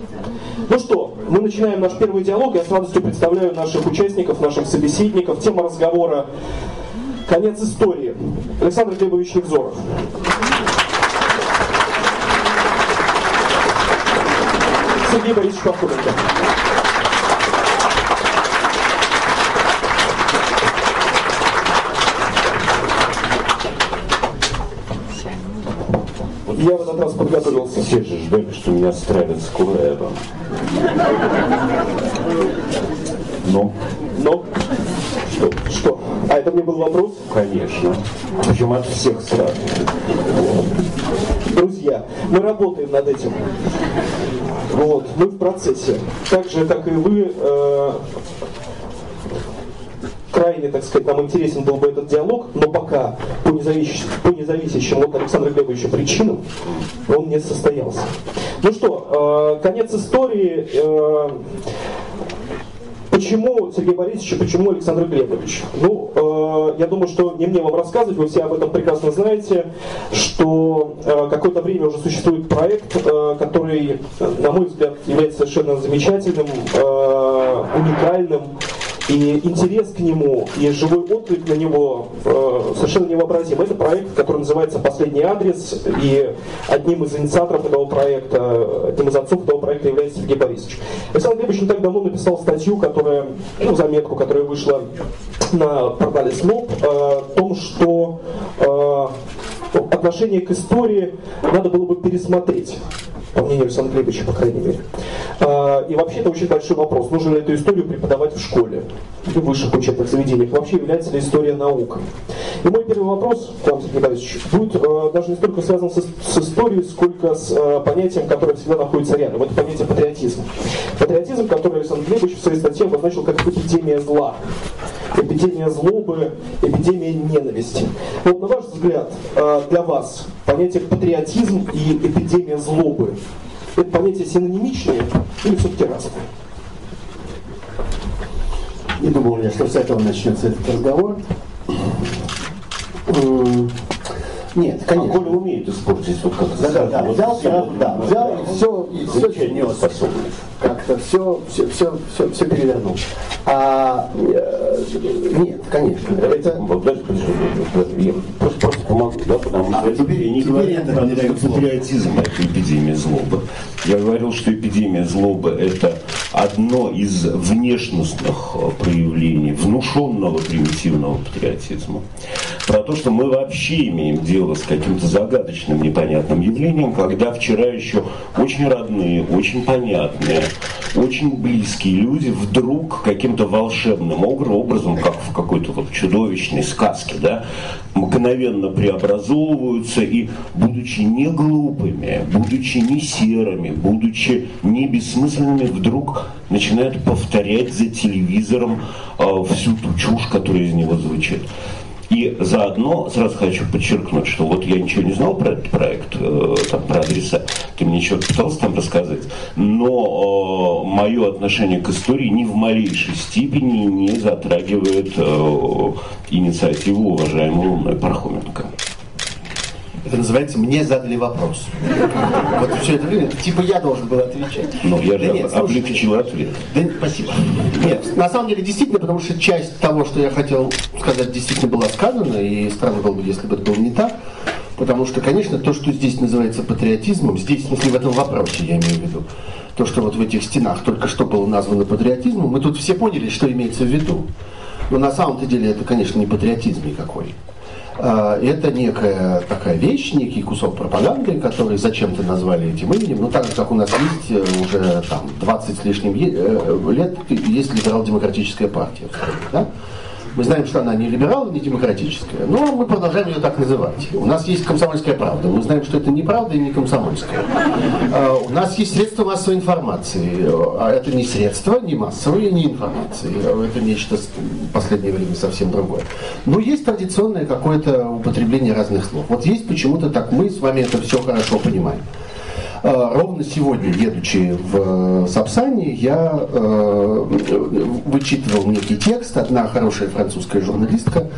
Ну что, мы начинаем наш первый диалог. Я с радостью представляю наших участников, наших собеседников. Тема разговора «Конец истории». Александр Глебович Невзоров. Сергей Борисович Пахоменко. Я в этот раз подготовился. Все же ждали, что меня стравят Скураевым. Но? Что? А это мне был вопрос? Конечно. Причем от всех сразу. Друзья, мы работаем над этим. Вот, мы в процессе. Так же, как и вы, крайне, так сказать, нам интересен был бы этот диалог, но пока по независящим от Александра Глебовича причинам он не состоялся. Ну что, конец истории. Почему Сергей Борисович, почему Александр Глебович? Ну, я думаю, что не мне вам рассказывать, вы все об этом прекрасно знаете, что какое-то время уже существует проект, который, на мой взгляд, является совершенно замечательным, уникальным. И интерес к нему, и живой отклик на него совершенно невообразим. Это проект, который называется «Последний адрес», и одним из инициаторов этого проекта, одним из отцов этого проекта является Сергей Борисович. Александр Глебович не так давно написал статью, заметку, которая вышла на портале СНОП, о том, что отношение к истории надо было бы пересмотреть. По мнению Александра Глебовича, по крайней мере. И вообще это очень большой вопрос. Нужно ли эту историю преподавать в школе и в высших учебных заведениях? Вообще является ли история наукой? И мой первый вопрос к вам, Сергей Борисович, будет даже не столько связан с историей, сколько с понятием, которое всегда находится рядом. Это понятие патриотизм. Патриотизм, который Александр Глебович в своей статье обозначил как эпидемия зла. Эпидемия злобы, эпидемия ненависти. Вот на ваш взгляд, для вас понятие патриотизм и эпидемия злобы — это понятия синонимичные или все-таки разные? Не думал я, что с этого начнется этот разговор. Нет, конечно. А Коля умеет испортить вот как-то. Да, взял и все не способен. Как-то все перевернул. Нет, конечно. Это я просто помогу, да, потому что теперь я не говорю про патриотизм, это эпидемия злобы. Я говорил, что эпидемия злобы — это одно из внешностных проявлений внушенного примитивного патриотизма. Про то, что мы вообще имеем дело с каким-то загадочным, непонятным явлением, когда вчера еще очень родные, очень понятные, очень близкие люди вдруг каким-то волшебным образом, как в какой-то вот чудовищной сказке, да, мгновенно преобразовываются и, будучи не глупыми, будучи не серыми, будучи не бессмысленными, вдруг начинают повторять за телевизором всю ту чушь, которая из него звучит. И заодно сразу хочу подчеркнуть, что вот я ничего не знал про этот проект, там, про адреса, ты мне что-то пытался там рассказать, но мое отношение к истории ни в малейшей степени не затрагивает инициативу уважаемого мной Пархоменко. Это называется «мне задали вопрос». Вот все это время, типа я должен был отвечать. Ну, я же облегчил ответ. Да, спасибо. Нет, на самом деле, действительно, потому что часть того, что я хотел сказать, действительно была сказана, и странно было бы, если бы это было не так. Потому что, конечно, то, что здесь называется патриотизмом, здесь, в смысле, в этом вопросе, я имею в виду, то, что вот в этих стенах только что было названо патриотизмом, мы тут все поняли, что имеется в виду. Но на самом-то деле это, конечно, не патриотизм никакой. Это некая такая вещь, некий кусок пропаганды, который зачем-то назвали этим именем. Ну, так же, как у нас есть уже там 20 с лишним лет, есть либерал-демократическая партия. Да? Мы знаем, что она не либерал, не демократическая, но мы продолжаем ее так называть. У нас есть «Комсомольская правда». Мы знаем, что это не правда и не комсомольская. У нас есть средства массовой информации. А это не средства, не массовые, не информации. Это нечто в последнее время совсем другое. Но есть традиционное какое-то употребление разных слов. Вот есть почему-то так, мы с вами это все хорошо понимаем. Ровно сегодня, едучи в Сапсане, я вычитывал некий текст. Одна хорошая французская журналистка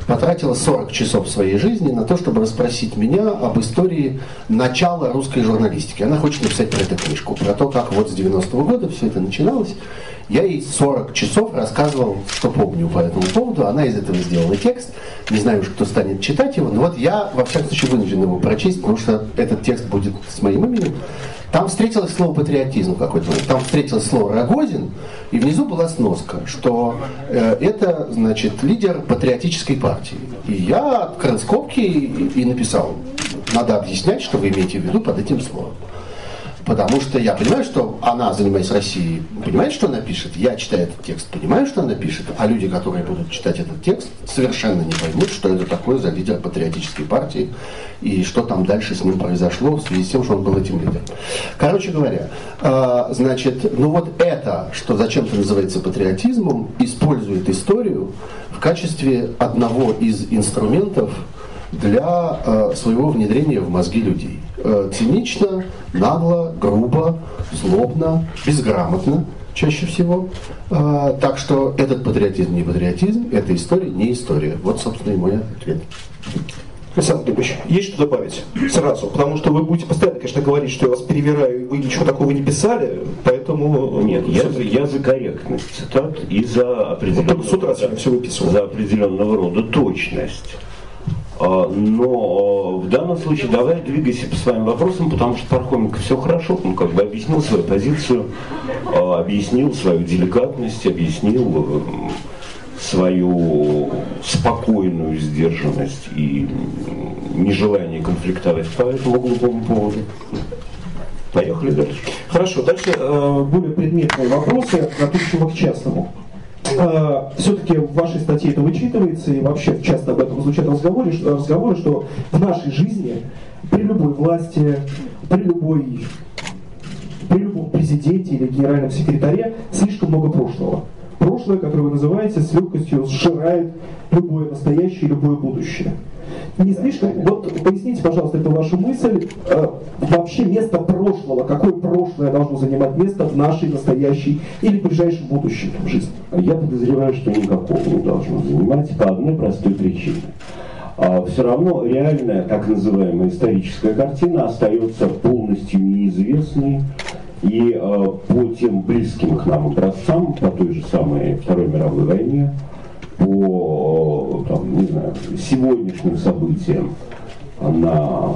потратила 40 часов своей жизни на то, чтобы расспросить меня об истории начала русской журналистики. Она хочет написать про это книжку, про то, как вот с 90-го года все это начиналось. Я ей 40 часов рассказывал, что помню по этому поводу. Она из этого сделала текст. Не знаю уж, кто станет читать его, но вот я, во всяком случае, вынужден его прочесть, потому что этот текст будет с моим именем. Там встретилось слово «патриотизм» в какой-то момент. Там встретилось слово «Рогозин», и внизу была сноска, что это, значит, лидер патриотической партии. И я открыл скобки и написал: надо объяснять, что вы имеете в виду под этим словом. Потому что я понимаю, что она, занимаясь Россией, понимает, что она пишет. Я, читаю этот текст, понимаю, что она пишет. А люди, которые будут читать этот текст, совершенно не поймут, что это такое за лидер патриотической партии и что там дальше с ним произошло в связи с тем, что он был этим лидером. Короче говоря, значит, ну вот это, что зачем-то называется патриотизмом, использует историю в качестве одного из инструментов для своего внедрения в мозги людей. Цинично, нагло, грубо, злобно, безграмотно чаще всего. Так что этот патриотизм не патриотизм, эта история не история. Вот, собственно, и мой ответ. Александр Глебович, есть что добавить сразу? Потому что вы будете постоянно, конечно, говорить, что я вас перевираю, и вы ничего такого не писали, поэтому... Нет, я за корректность цитат и за определенного, с утра все выписывал. За определенного рода точность. Но в данном случае давай двигайся по своим вопросам, потому что Пархоменко все хорошо, он как бы объяснил свою позицию, объяснил свою деликатность, объяснил свою спокойную сдержанность и нежелание конфликтовать по этому глупому поводу. Поехали дальше. Хорошо, дальше более предметные вопросы, относимые к частному. Все-таки в вашей статье это вычитывается, и вообще часто об этом звучат разговоры, что в нашей жизни при любой власти, при любом президенте или генеральном секретаре слишком много прошлого. Прошлое, которое вы называете, с легкостью сжирает любое настоящее и любое будущее. Не слишком? Вот поясните, пожалуйста, эту вашу мысль. Вообще место прошлого, какое прошлое должно занимать место в нашей настоящей или ближайшем будущем жизни? Я подозреваю, что никакого не должно занимать по одной простой причине. Все равно реальная, так называемая историческая картина остается полностью неизвестной. И по тем близким к нам образцам, по той же самой Второй мировой войне, по там, не знаю, сегодняшним событиям на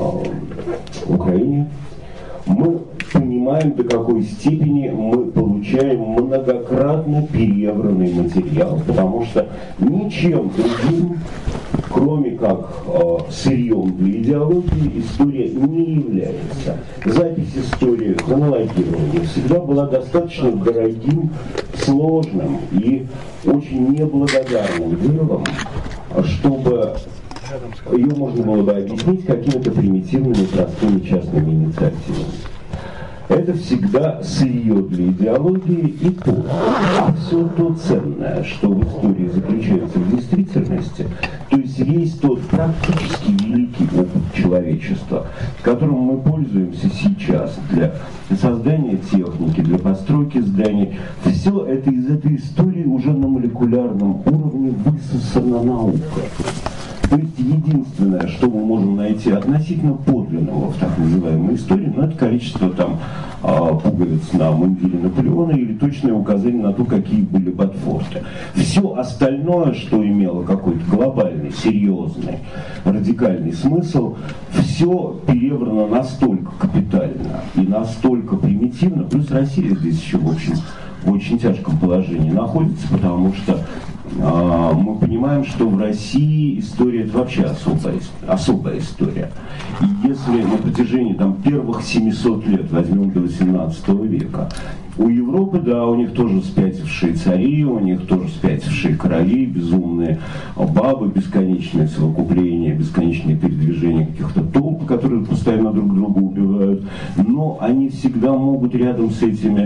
Украине, мы понимаем, до какой степени мы получаем многократно перевранный материал, потому что ничем другим, кроме как сырьем для идеологии, история не является. Запись истории, хронологирование всегда была достаточно дорогим, сложным и очень неблагодарным делом, чтобы ее можно было бы объяснить какими-то примитивными, простыми частными инициативами. Это всегда сырье для идеологии и то. А все то ценное, что в истории заключается в действительности, то есть весь тот практически великий опыт человечества, которым мы пользуемся сейчас для создания техники, для постройки зданий, все это из этой истории уже на молекулярном уровне высосана наука. То есть единственное, что мы можем найти относительно подлинного в так называемой истории, ну, это количество там пуговиц на мундире Наполеона или точное указание на то, какие были ботфорты. Все остальное, что имело какой-то глобальный, серьезный, радикальный смысл, все переврано настолько капитально и настолько примитивно, плюс Россия здесь еще, в общем, в очень тяжком положении находится, потому что мы понимаем, что в России история это вообще особая история. И если на протяжении там, первых 700 лет, возьмем до 18 века, у Европы, да, у них тоже спятившие цари, у них тоже спятившие короли, безумные бабы, бесконечные совокупления, бесконечные передвижения каких-то толп, которые постоянно друг друга убивают, но они всегда могут рядом с этими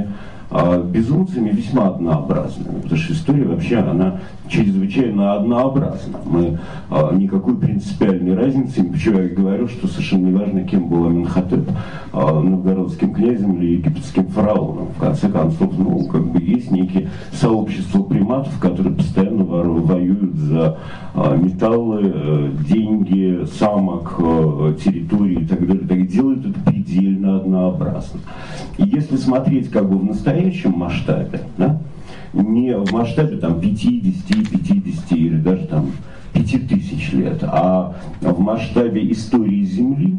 безумцами весьма однообразными, потому что история вообще, она чрезвычайно однообразна. Мы никакой принципиальной разницы, почему я говорю, что совершенно не важно, кем был Аменхотеп, новгородским князем или египетским фараоном. В конце концов, есть некие сообщества приматов, которые постоянно воюют за металлы, деньги, самок, территории и так далее. Так делают это предельно однообразно. И если смотреть в настоящем масштабе, да, не в масштабе 50 или даже 5000 лет, а в масштабе истории Земли,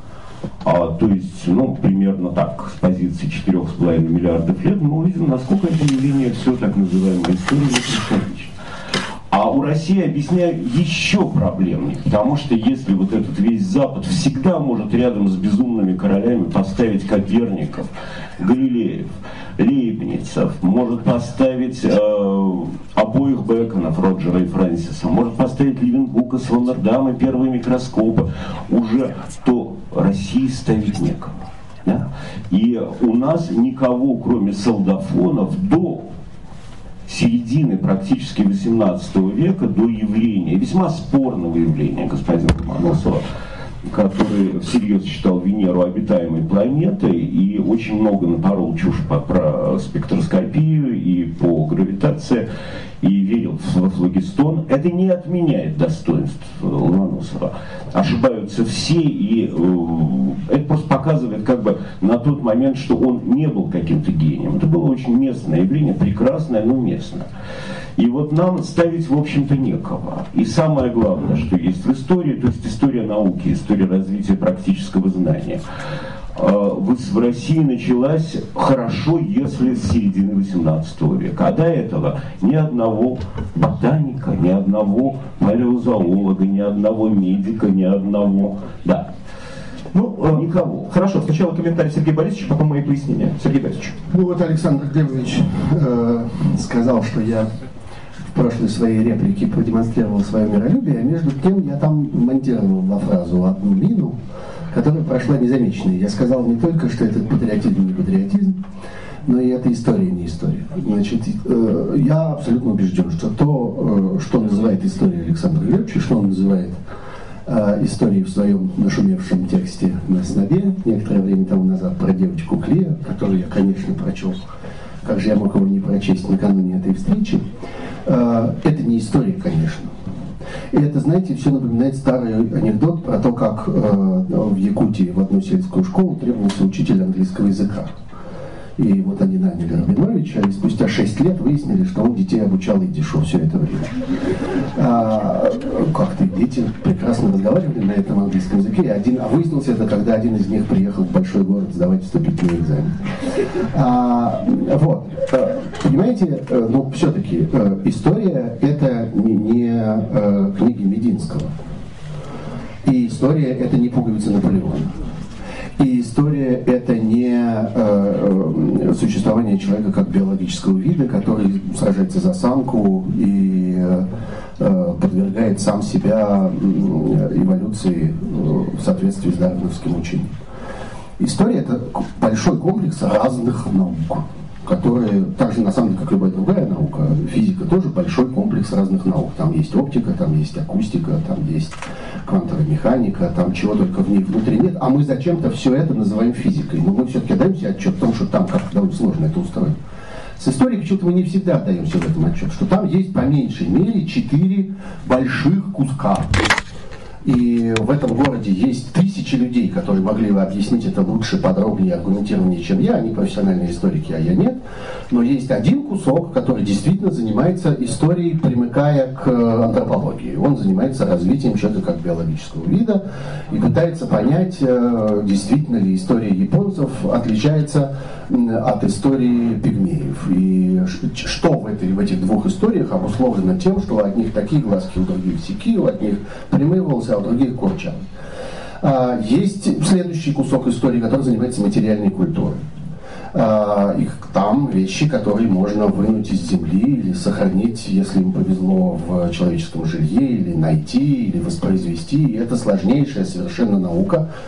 то есть, примерно так, с позиции 4,5 миллиардов лет, мы увидим, насколько это явление все так называемой истории бесконечно. А у России объясняю еще проблемнее, потому что если вот этот весь Запад всегда может рядом с безумными королями поставить Коперников, Галилеев, Лейбницев, может поставить обоих Бэконов, Роджера и Фрэнсиса, может поставить Левенбука, Свамердама, первые микроскопы, уже то России ставить некого. Да? И у нас никого, кроме солдафонов, до середины практически 18 века, до явления, весьма спорного явления господина Ломоносова, который всерьез считал Венеру обитаемой планетой и очень много напорол чушь про спектроскопию и по гравитации, и верил во флогистон. Это не отменяет достоинств Ломоносова. Ошибаются все, и это просто показывает на тот момент, что он не был каким-то гением. Это было очень местное явление, прекрасное, но местное. И вот нам ставить, в общем-то, некого. И самое главное, что есть в истории, то есть история науки, история развития практического знания, в России началась хорошо, если с середины 18 века. А до этого ни одного ботаника, ни одного палеозоолога, ни одного медика, ни одного... Да. Никого. Хорошо, сначала комментарий Сергея Борисовича, потом мои пояснения. Сергей Борисович. Александр Глебович сказал, что я в прошлой своей реплике продемонстрировал свое миролюбие, а между тем я там монтировал во фразу одну мину, которая прошла незамеченной. Я сказал не только, что это патриотизм не патриотизм, но и это история не история. Значит, я абсолютно убежден, что то, что называет историей Александр Глебович, и что он называет историей в своем нашумевшем тексте на снобе некоторое время тому назад про девочку Клея, которую я, конечно, прочел. Как же я мог его не прочесть накануне этой встречи? Это не история, конечно. И это, знаете, все напоминает старый анекдот про то, как в Якутии в одну сельскую школу требовался учитель английского языка. И вот они наняли Рабиновича, и спустя 6 лет выяснили, что он детей обучал идишу все это время. Как-то дети прекрасно разговаривали на этом английском языке, а выяснилось это, когда один из них приехал в большой город сдавать вступительный экзамен. Понимаете, все-таки история это не книги Мединского. И история это не пуговица Наполеона. И история – это не существование человека как биологического вида, который сражается за самку и подвергает сам себя эволюции в соответствии с дарвиновским учением. История – это большой комплекс разных наук, которые, так же на самом деле, как любая другая наука, физика тоже большой комплекс разных наук. Там есть оптика, там есть акустика, там есть квантовая механика, там чего только в ней внутри нет, а мы зачем-то все это называем физикой. Но мы все-таки отдаем себе отчет в том, что там как-то довольно сложно это устроено. С историей почему-то мы не всегда отдаем себе в этом отчет, что там есть по меньшей мере 4 больших куска. И в этом городе есть тысячи людей, которые могли бы объяснить это лучше, подробнее, аргументированнее, чем я. Они профессиональные историки, а я нет. Но есть один кусок, который действительно занимается историей, примыкая к антропологии. Он занимается развитием человека как биологического вида и пытается понять, действительно ли история японцев отличается от истории пигмеев. И что в этих двух историях обусловлено тем, что у одних такие глазки, у других сякие, у одних прямые волосы, а у других курчавые. Есть следующий кусок истории, который занимается материальной культурой. И там вещи, которые можно вынуть из земли или сохранить, если им повезло, в человеческом жилье, или найти, или воспроизвести. И это сложнейшая совершенно наука,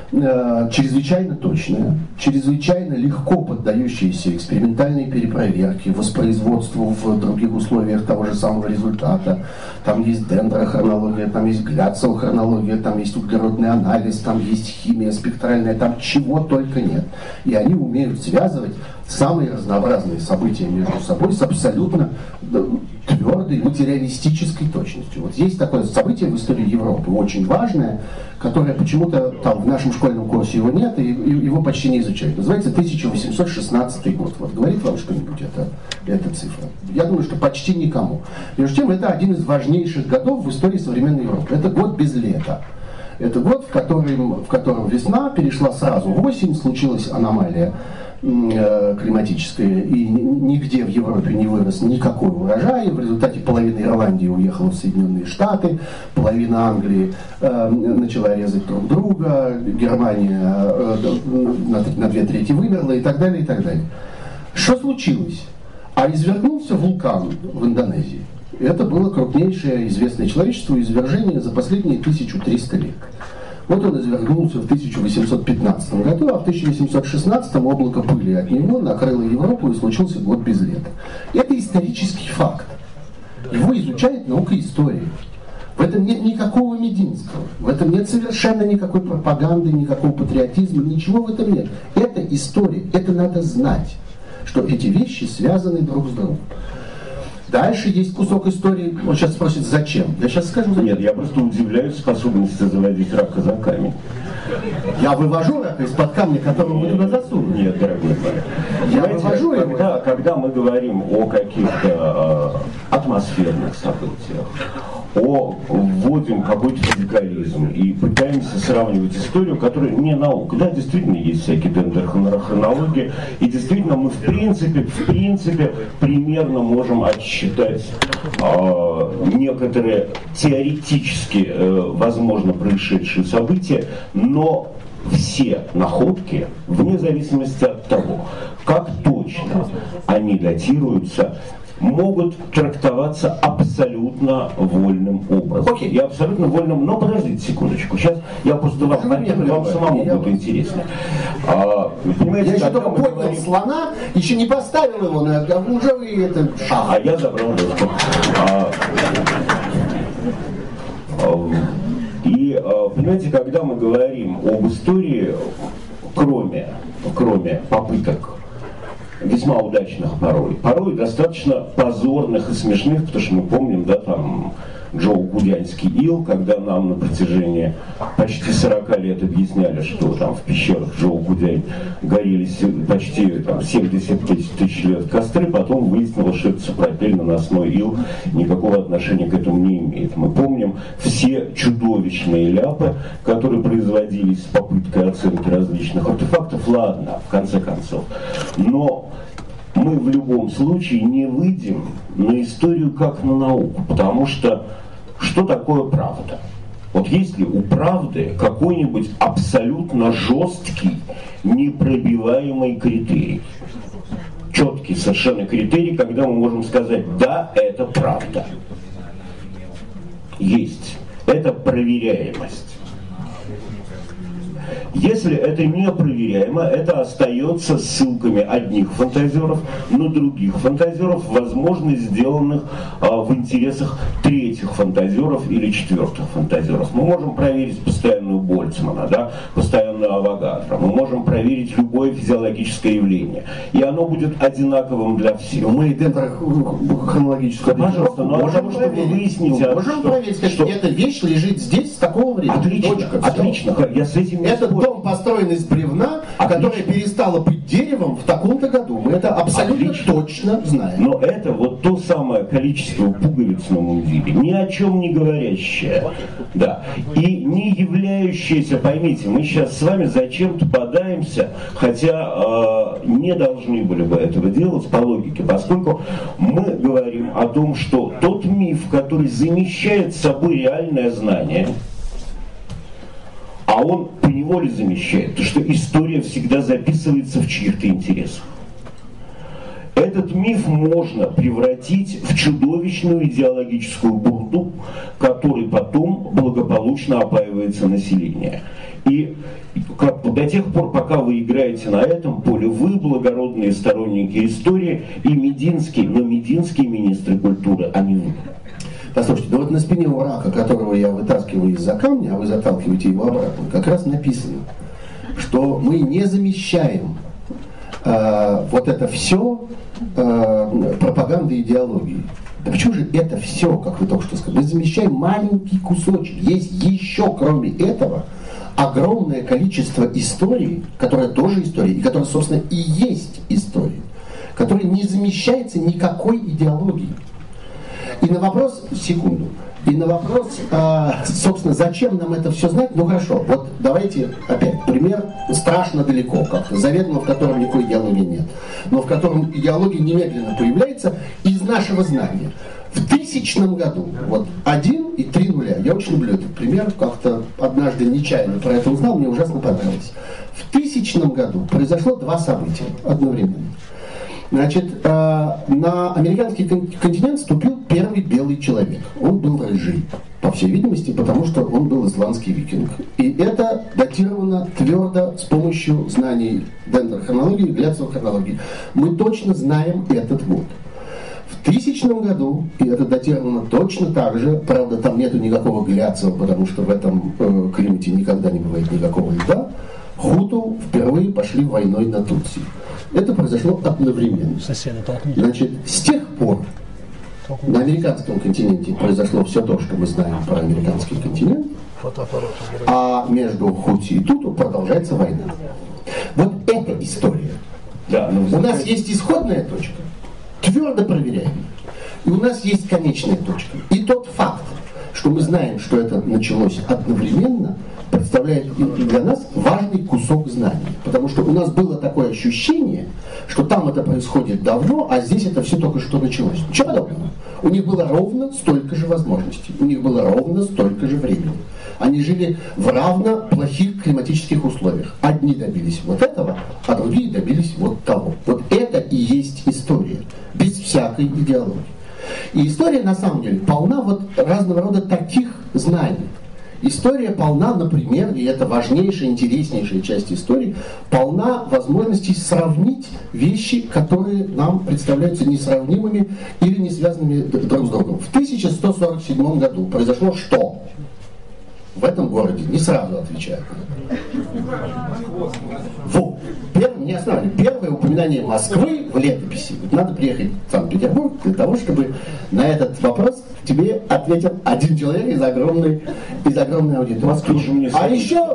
чрезвычайно точная, чрезвычайно легко поддающаяся экспериментальной перепроверке, воспроизводству в других условиях того же самого результата. Там есть дендрохронология, там есть гляцелхронология, там есть углеродный анализ, там есть химия спектральная, там чего только нет. И они умеют связывать самые разнообразные события между собой с абсолютно твердой материалистической точностью. Вот есть такое событие в истории Европы, очень важное, которое почему-то там в нашем школьном курсе его нет, и его почти не изучают. Называется 1816 год. Вот говорит вам что-нибудь эта цифра? Я думаю, что почти никому. Между тем, это один из важнейших годов в истории современной Европы. Это год без лета. Это год, в котором весна перешла сразу в осень, случилась аномалия климатическая, и нигде в Европе не вырос никакой урожай. В результате половина Ирландии уехала в Соединенные Штаты, половина Англии начала резать друг друга, Германия на 2/3 вымерла и так далее, и так далее. Что случилось? А извергнулся вулкан в Индонезии. Это было крупнейшее известное человечеству извержение за последние 1300 лет. Вот он извергнулся в 1815 году, а в 1816 облако пыли от него накрыло Европу и случился год без лета. Это исторический факт. Его изучает наука истории. В этом нет никакого мединского, в этом нет совершенно никакой пропаганды, никакого патриотизма, ничего в этом нет. Это история, это надо знать, что эти вещи связаны друг с другом. Дальше есть кусок истории. Он сейчас спросит, зачем? Я сейчас скажу, зачем. Нет, я просто удивляюсь способности заводить рака за камень. Я вывожу рака из-под камня, который мы туда засунули. Нет, дорогой мой. Я вывожу его. Когда мы говорим о каких-то атмосферных событиях, вводим какой-то физикализм и пытаемся сравнивать историю, которая не наука. Да, действительно есть всякие дендрохронологии, и действительно мы в принципе примерно можем отсчитать некоторые теоретически возможно происшедшие события, но все находки, вне зависимости от того, как точно они датируются, могут трактоваться абсолютно вольным образом. Окей. Я абсолютно вольным, но подождите секундочку. Сейчас я просто вам самому будет интересно. Я еще только поднял слона, еще не поставил его, но уже вы это... А я забрал ложку. И понимаете, когда мы говорим об истории, кроме попыток весьма удачных порой достаточно позорных и смешных, потому что мы помним, да, там Джоу-Гудянский ил, когда нам на протяжении почти 40 лет объясняли, что там в пещерах Джоу-Гудянь горели почти там, 70 тысяч лет костры, потом выяснилось, что это сапропельно-наносной ил никакого отношения к этому не имеет. Мы помним все чудовищные ляпы, которые производились с попыткой оценки различных артефактов, ладно, в конце концов. Но мы в любом случае не выйдем на историю как на науку, потому что такое правда? Вот есть ли у правды какой-нибудь абсолютно жесткий, непробиваемый критерий? Четкий совершенно критерий, когда мы можем сказать, да, это правда. Есть. Это проверяемость. Если это непроверяемо, это остается ссылками одних фантазеров на других фантазеров, возможно, сделанных в интересах третьих фантазеров или четвертых фантазеров. Мы можем проверить постоянную Больцмана, да, постоянную Авогадро, мы можем проверить любое физиологическое явление, и оно будет одинаковым для всех. Мы хронологическое, пожалуйста, но потому что вы выясните, можем проверить, что эта вещь лежит здесь с такого времени. Отлично, отлично. Я с этим не спорю. Дом построен из бревна, которое перестало быть деревом в таком-то году. Мы это абсолютно точно знаем. Но это вот то самое количество пуговиц на мундире, ни о чем не говорящее, да, и не являющееся, поймите, мы сейчас с вами зачем-то подаемся, хотя не должны были бы этого делать по логике, поскольку мы говорим о том, что тот миф, который замещает собой реальное знание, а он поневоле замещает, потому что история всегда записывается в чьих-то интересах. Этот миф можно превратить в чудовищную идеологическую бурду, которой потом благополучно опаивается население. И до тех пор, пока вы играете на этом поле, вы благородные сторонники истории и Мединский, но Мединский министр культуры, а не вы. Послушайте, ну вот на спине у рака, которого я вытаскиваю из-за камня, а вы заталкиваете его обратно, как раз написано, что мы не замещаем вот это все пропагандой идеологии. Да почему же это все, как вы только что сказали? Мы замещаем маленький кусочек. Есть еще, кроме этого, огромное количество историй, которая тоже история, и которая, собственно, и есть история, которая не замещается никакой идеологией. И на вопрос, секунду, и на вопрос, собственно, зачем нам это все знать, ну хорошо, вот давайте опять пример страшно далеко, как-то заведомо, в котором никакой идеологии нет, но в котором идеология немедленно появляется из нашего знания. В 1000 году, вот 1 и 3 нуля, я очень люблю этот пример, как-то однажды нечаянно про это узнал, мне ужасно понравилось. В 1000 году произошло 2 события одновременно. Значит, на американский континент вступил первый белый человек. Он был рыжий, по всей видимости, потому что он был исландский викинг. И это датировано твердо с помощью знаний дендрохронологии и гляцевой хронологии. Мы точно знаем этот год. В 1000 году, и это датировано точно так же, правда, там нету никакого гляцева, потому что в этом климате никогда не бывает никакого льда, хуту впервые пошли войной на Тутси. Это произошло одновременно. Значит, с тех пор на американском континенте произошло все то, что мы знаем про американский континент, а между Хути и Туту продолжается война. Вот это история. Да, у нас есть исходная точка, твердо проверяем, и у нас есть конечная точка. И тот факт, что мы знаем, что это началось одновременно, представляет для нас важный кусок знаний. Потому что у нас было такое ощущение, что там это происходит давно, а здесь это все только что началось. Ничего подобного. У них было ровно столько же возможностей, у них было ровно столько же времени. Они жили в равно плохих климатических условиях. Одни добились вот этого, а другие добились вот того. Вот это и есть история, без всякой идеологии. И история, на самом деле, полна вот разного рода таких знаний. История полна, например, и это важнейшая, интереснейшая часть истории, полна возможностей сравнить вещи, которые нам представляются несравнимыми или не связанными друг с другом. В 1147 году произошло что? В этом городе не сразу отвечают. Вот. Не останавливай. Первое упоминание Москвы в летописи. Надо приехать в Санкт-Петербург для того, чтобы на этот вопрос тебе ответил один человек из огромной аудитории. А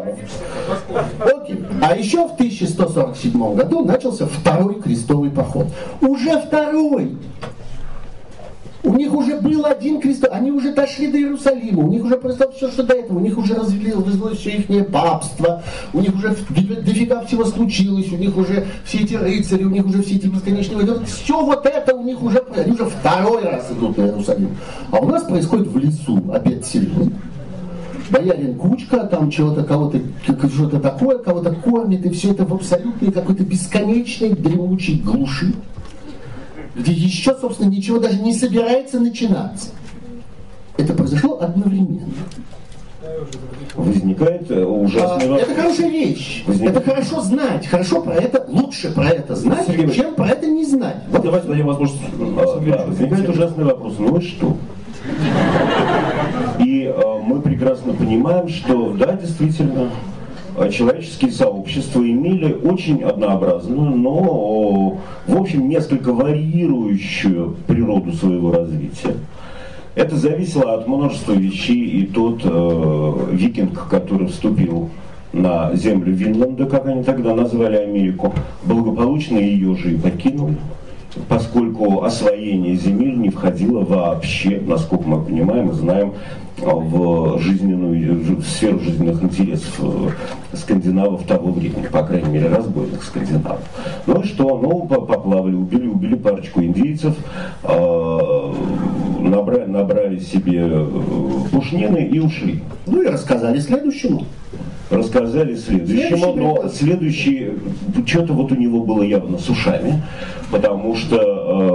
еще в 1147 году начался второй крестовый поход. Уже второй! У них уже был один крестовый, они уже дошли до Иерусалима, у них уже произошло все, что до этого, у них уже развилось все их папство, у них уже дофига всего случилось, у них уже все эти рыцари, у них уже все эти бесконечные войны, все вот это у них уже, они уже второй раз идут на Иерусалим. А у нас происходит в лесу обед селения. Боярин Кучка, там чего-то, кого-то, что-то такое, кого-то кормит, и все это в абсолютной какой-то бесконечной дремучей глуши, где еще, собственно, ничего даже не собирается начинаться. Это произошло одновременно. Возникает ужасный вопрос. Это хорошая вещь. Это хорошо знать. Хорошо про это, лучше про это знать, чем про это не знать. Вот. Давайте дадим возможность. Возникает ужасный вопрос. Ну и что? И мы прекрасно понимаем, что да, действительно, человеческие сообщества имели очень однообразную, но, в общем, несколько варьирующую природу своего развития. Это зависело от множества вещей, и тот викинг, который вступил на землю Винланда, как они тогда назвали Америку, благополучно ее же и покинул, поскольку освоение земель не входило вообще, насколько мы понимаем и знаем, в сферу жизненных интересов скандинавов того времени, по крайней мере, разбойных скандинавов. Ну и что? Ну, поплавали, убили парочку индейцев, набрали себе пушнины и ушли. Ну и рассказали следующему. Но следующий, что-то вот у него было явно с ушами, потому что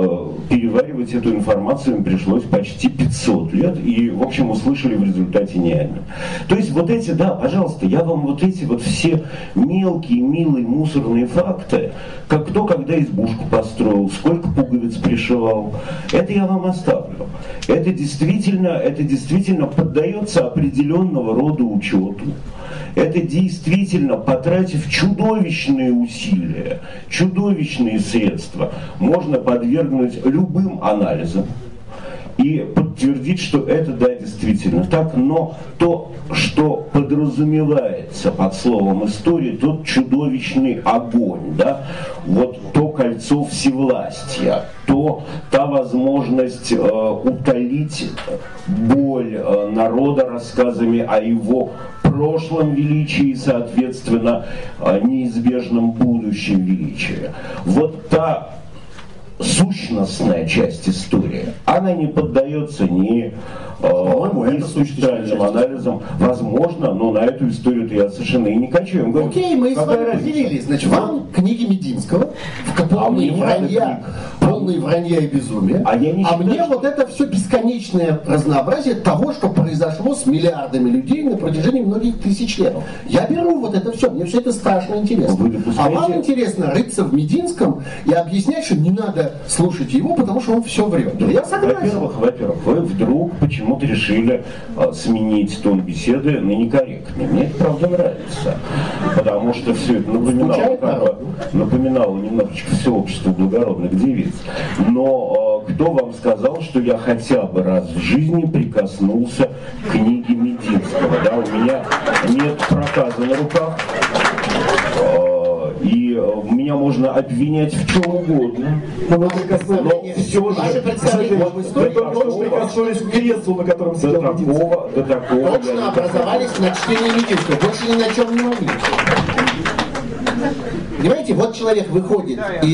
переваривать эту информацию им пришлось почти 500 лет, и, в общем, услышали в результате не они. То есть вот эти, да, пожалуйста, я вам вот эти вот все мелкие, милые, мусорные факты, как кто когда избушку построил, сколько пуговиц пришивал, это я вам оставлю. Это действительно поддается определенного рода учету. Это действительно, потратив чудовищные усилия, чудовищные средства, можно подвергнуть любым анализам и подтвердить, что это, да, действительно так, но то, что подразумевается под словом история, тот чудовищный огонь, да, вот то кольцо всевластия, та возможность утолить боль народа рассказами о его прошлом величии и, соответственно, неизбежном будущем величии. Вот та сущностная часть истории, она не поддается ни существительным анализам. Возможно, но на эту историю-то я совершенно и не качаю. Окей, мы с вами поделились. Значит, вам книги Мединского, полные вранья и безумия. А мне вот это все бесконечное разнообразие того, что произошло с миллиардами людей на протяжении многих тысяч лет. Я беру вот это все, мне все это страшно интересно. А вам интересно рыться в Мединском и объяснять, что не надо слушать его, потому что он все врет. Я согласен. Во-первых, вы вдруг почему-то решили сменить тон беседы на некорректный. Мне это правда нравится. Потому что все это напоминало немножечко всеобщество благородных девиц. Но кто вам сказал, что я хотя бы раз в жизни прикоснулся к книге Мединского? Да, у меня нет проказа на руках. И меня можно обвинять в чем угодно. Но все же прикоснулись к креслу, на котором сидел Мединский. До такого точно образовались на чтении Мединского. Больше ни на чем не могли. Понимаете, вот человек выходит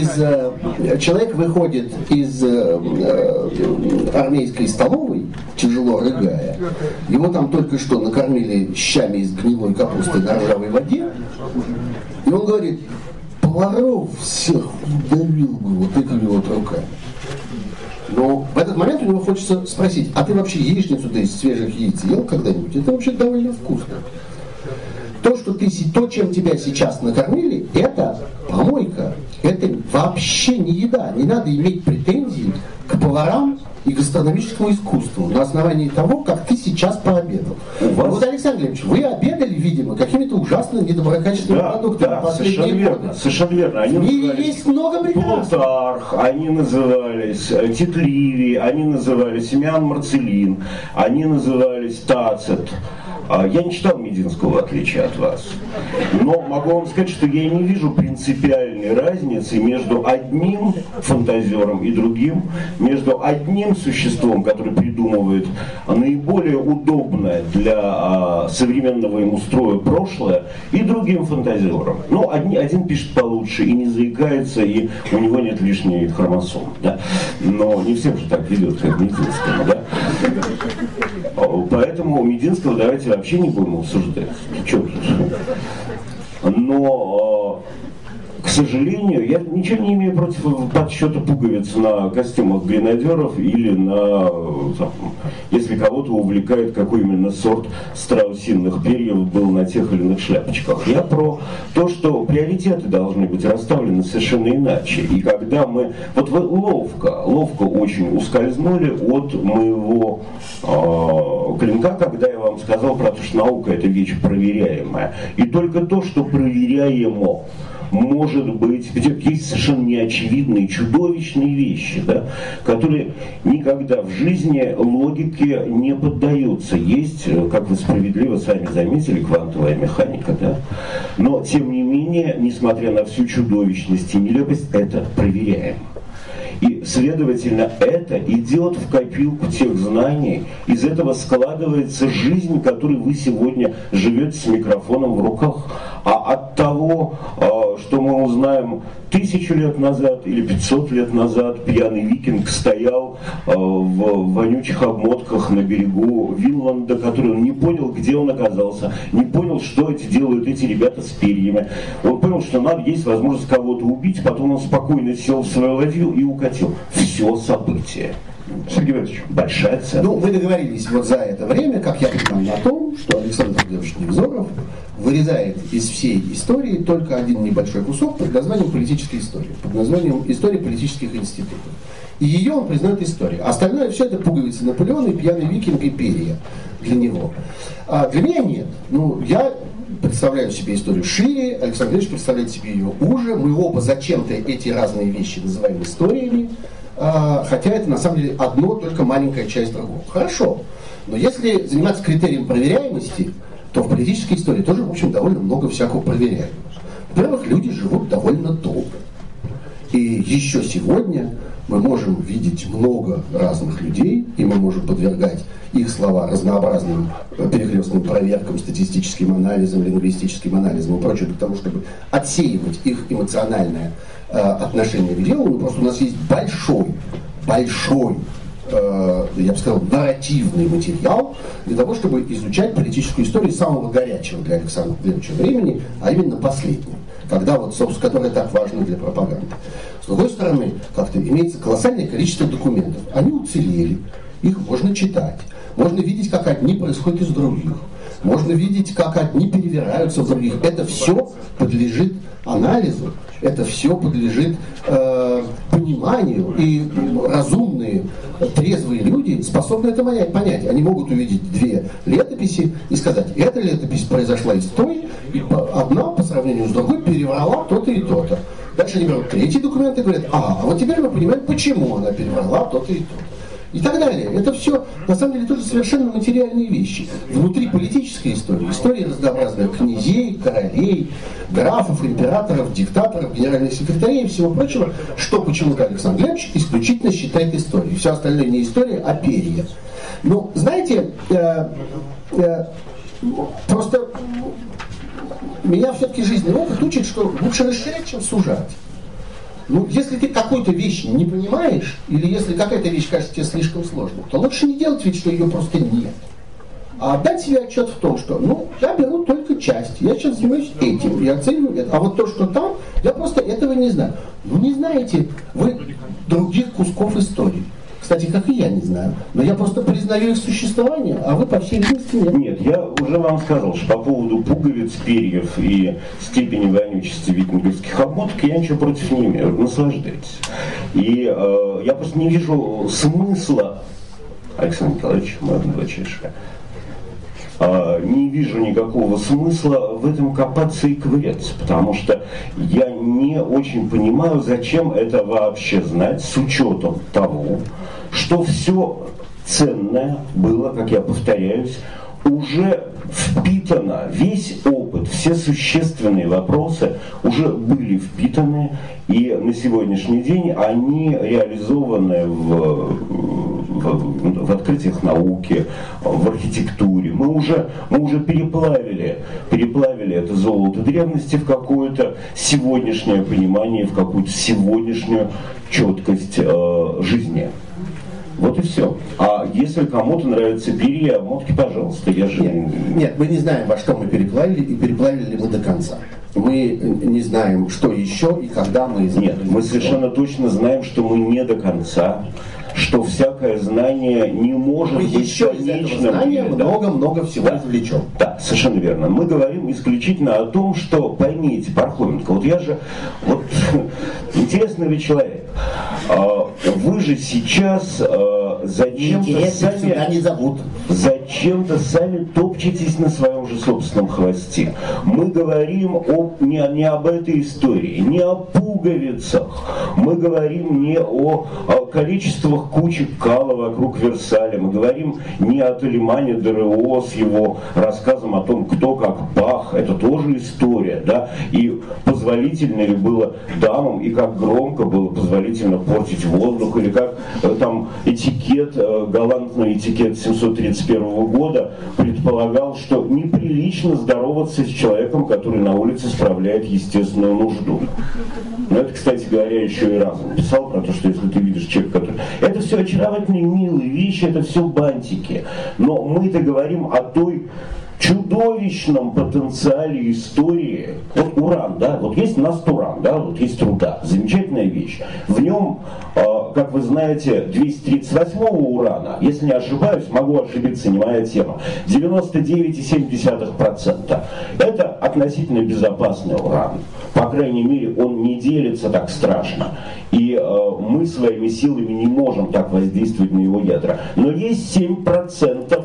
из армейской столовой, тяжело рыгая. Его там только что накормили щами из гнилой капусты на ржавой воде. И он говорит: поваров всех удавил бы вот этими вот руками. Но в этот момент у него хочется спросить: а ты вообще яичницу-то из свежих яиц ел когда-нибудь? Это вообще довольно вкусно. То, чем тебя сейчас накормили, это помойка. Это вообще не еда. Не надо иметь претензий к поварам и гастрономическому искусству на основании того, как ты сейчас пообедал. Вот, Александр Ильич, вы обедали, видимо, какими-то ужасно недоброкачественными продуктами последние годы. Совершенно верно. В мире есть много прекрасных. Плутарх, они назывались Тит Ливий, они назывались Симеон Марцелин, они назывались Тацит. Я не читал Мединского, в отличие от вас. Но могу вам сказать, что я не вижу принципиальной разницы между одним фантазером и другим, между одним существом, который придумывает наиболее удобное для современного ему строя прошлое, и другим фантазером. Ну, один пишет получше и не заикается, и у него нет лишней хромосом. Да? Но не всем же так ведет, как Мединскому. Да? Поэтому Мединского давайте вообще не будем обсуждать. Но, к сожалению, я ничего не имею против подсчета пуговиц на костюмах гренадеров или если кого-то увлекает, какой именно сорт страусиных перьев был на тех или иных шляпочках. Я про то, что приоритеты должны быть расставлены совершенно иначе. И когда мы... Вот вы ловко очень ускользнули от моего клинка, когда я вам сказал про то, что наука — это вещь проверяемая. И только то, что проверяемо, может быть, есть совершенно неочевидные, чудовищные вещи, да, которые никогда в жизни логике не поддаются. Есть, как вы справедливо сами заметили, квантовая механика, да, но тем не менее, несмотря на всю чудовищность и нелепость, это проверяемо. И, следовательно, это идет в копилку тех знаний, из этого складывается жизнь, которой вы сегодня живете с микрофоном в руках. А от того, что мы узнаем 1000 лет назад или 500 лет назад, пьяный викинг стоял в вонючих обмотках на берегу Винланда, который он не понял, где он оказался, не понял, что делают эти ребята с перьями. Он понял, что есть возможность кого-то убить, потом он спокойно сел в свою ладью и укатил. Все. все событие. Сергей Иванович, большая цена. Ну, мы договорились вот за это время, как я понимаю, на том, что Александр Владимирович Невзоров вырезает из всей истории только один небольшой кусок под названием политической истории, под названием история политических институтов. И ее он признает историей. Остальное все это пуговицы Наполеона и пьяный викинг империя для него. А для меня нет. Ну, я представляю себе историю шире, Александр Ильич представляет себе ее уже. Мы оба зачем-то эти разные вещи называем историями. Хотя это на самом деле одно, только маленькая часть другого. Хорошо. Но если заниматься критерием проверяемости, то в политической истории тоже, в общем, довольно много всякого проверяемого. Во-первых, люди живут довольно долго. И еще сегодня мы можем видеть много разных людей, и мы можем подвергать их слова разнообразным перекрестным проверкам, статистическим анализам, лингвистическим анализам и прочее, для того, чтобы отсеивать их эмоциональное отношение к делу. Ну, просто у нас есть большой, я бы сказал, нарративный материал для того, чтобы изучать политическую историю самого горячего для Александра Владимировича времени, а именно последнего, когда вот, собственно, которое так важно для пропаганды. С другой стороны, как-то имеется колоссальное количество документов. Они уцелели, их можно читать, можно видеть, как одни происходят из других, можно видеть, как одни перевираются в других. Это все подлежит анализу, это все подлежит пониманию, и разумные, трезвые люди способны это понять. Они могут увидеть две летописи и сказать, эта летопись произошла из той, и одна по сравнению с другой переврала то-то и то-то. Дальше они берут третий документ и говорят, а вот теперь мы понимаем, почему она переврала то-то и то-то. И так далее. Это все, на самом деле, тоже совершенно материальные вещи. Внутри политической истории, истории разнообразных князей, королей, графов, императоров, диктаторов, генеральных секретарей и всего прочего, что почему-то Александр Леонидович исключительно считает историей. Все остальное не история, а перья. Ну, знаете, просто меня все-таки жизненный опыт учит, что лучше расширять, чем сужать. Ну, если ты какую-то вещь не понимаешь, или если какая-то вещь кажется тебе слишком сложной, то лучше не делать вид, что ее просто нет. А отдать себе отчет в том, что, ну, я беру только часть, я сейчас занимаюсь этим, я оцениваю это, а вот то, что там, я просто этого не знаю. Ну, не знаете вы других кусков истории. Кстати, как и я не знаю. Но я просто признаю их существование, а вы, по всей видимости, нет. Нет, я уже вам сказал, что по поводу пуговиц, перьев и степени вонючести викинговских обмоток я ничего против не имею. Наслаждайтесь. И я просто не вижу смысла, Александр Николаевич, мой дочерька, не вижу никакого смысла в этом копаться и ковыряться, потому что я не очень понимаю, зачем это вообще знать, с учетом того, что все ценное было, как я повторяюсь, уже впитано, весь опыт, все существенные вопросы уже были впитаны, и на сегодняшний день они реализованы в открытиях науки, в архитектуре. Мы уже переплавили это золото древности в какое-то сегодняшнее понимание, в какую-то сегодняшнюю четкость жизни. Вот и все. А если кому-то нравятся перья, обмотки, пожалуйста, я же... Нет, мы не знаем, во что мы переплавили, и переплавили ли мы до конца. Мы не знаем, что еще и когда мы... Нет, мы совершенно точно знаем, что мы не до конца, что всякое знание не может быть еще из этого знания много-много всего извлечем. Да, совершенно верно. Мы говорим исключительно о том, что, поймите, Пархоменко, вот я же, вот, интересный вы человек. Вы же сейчас зачем-то сами топчетесь на своем же собственном хвосте. Мы говорим не об этой истории, не о пуговицах, мы говорим не о количествах кучек кала вокруг Версаля, мы говорим не о Толемане Дерео с его рассказом о том, кто как Бах, это тоже история, да, и позволительно ли было дамам, и как громко было позволительно портить воздух, или как там этикет, галантный этикет 731 года предполагал, что неприлично здороваться с человеком, который на улице справляет естественную нужду. Но это, кстати говоря, еще и Разум писал про то, что если ты видишь человека, который... Это все очаровательные, милые вещи, это все бантики. Но мы-то говорим о той чудовищном потенциале истории. Вот уран, да, вот есть настуран, да, вот есть руда, замечательная вещь. В нем, как вы знаете, 238-го урана, если не ошибаюсь, могу ошибиться, не моя тема, 99,7%. Это относительно безопасный уран. По крайней мере, он не делится так страшно. И мы своими силами не можем так воздействовать на его ядра. Но есть 7%,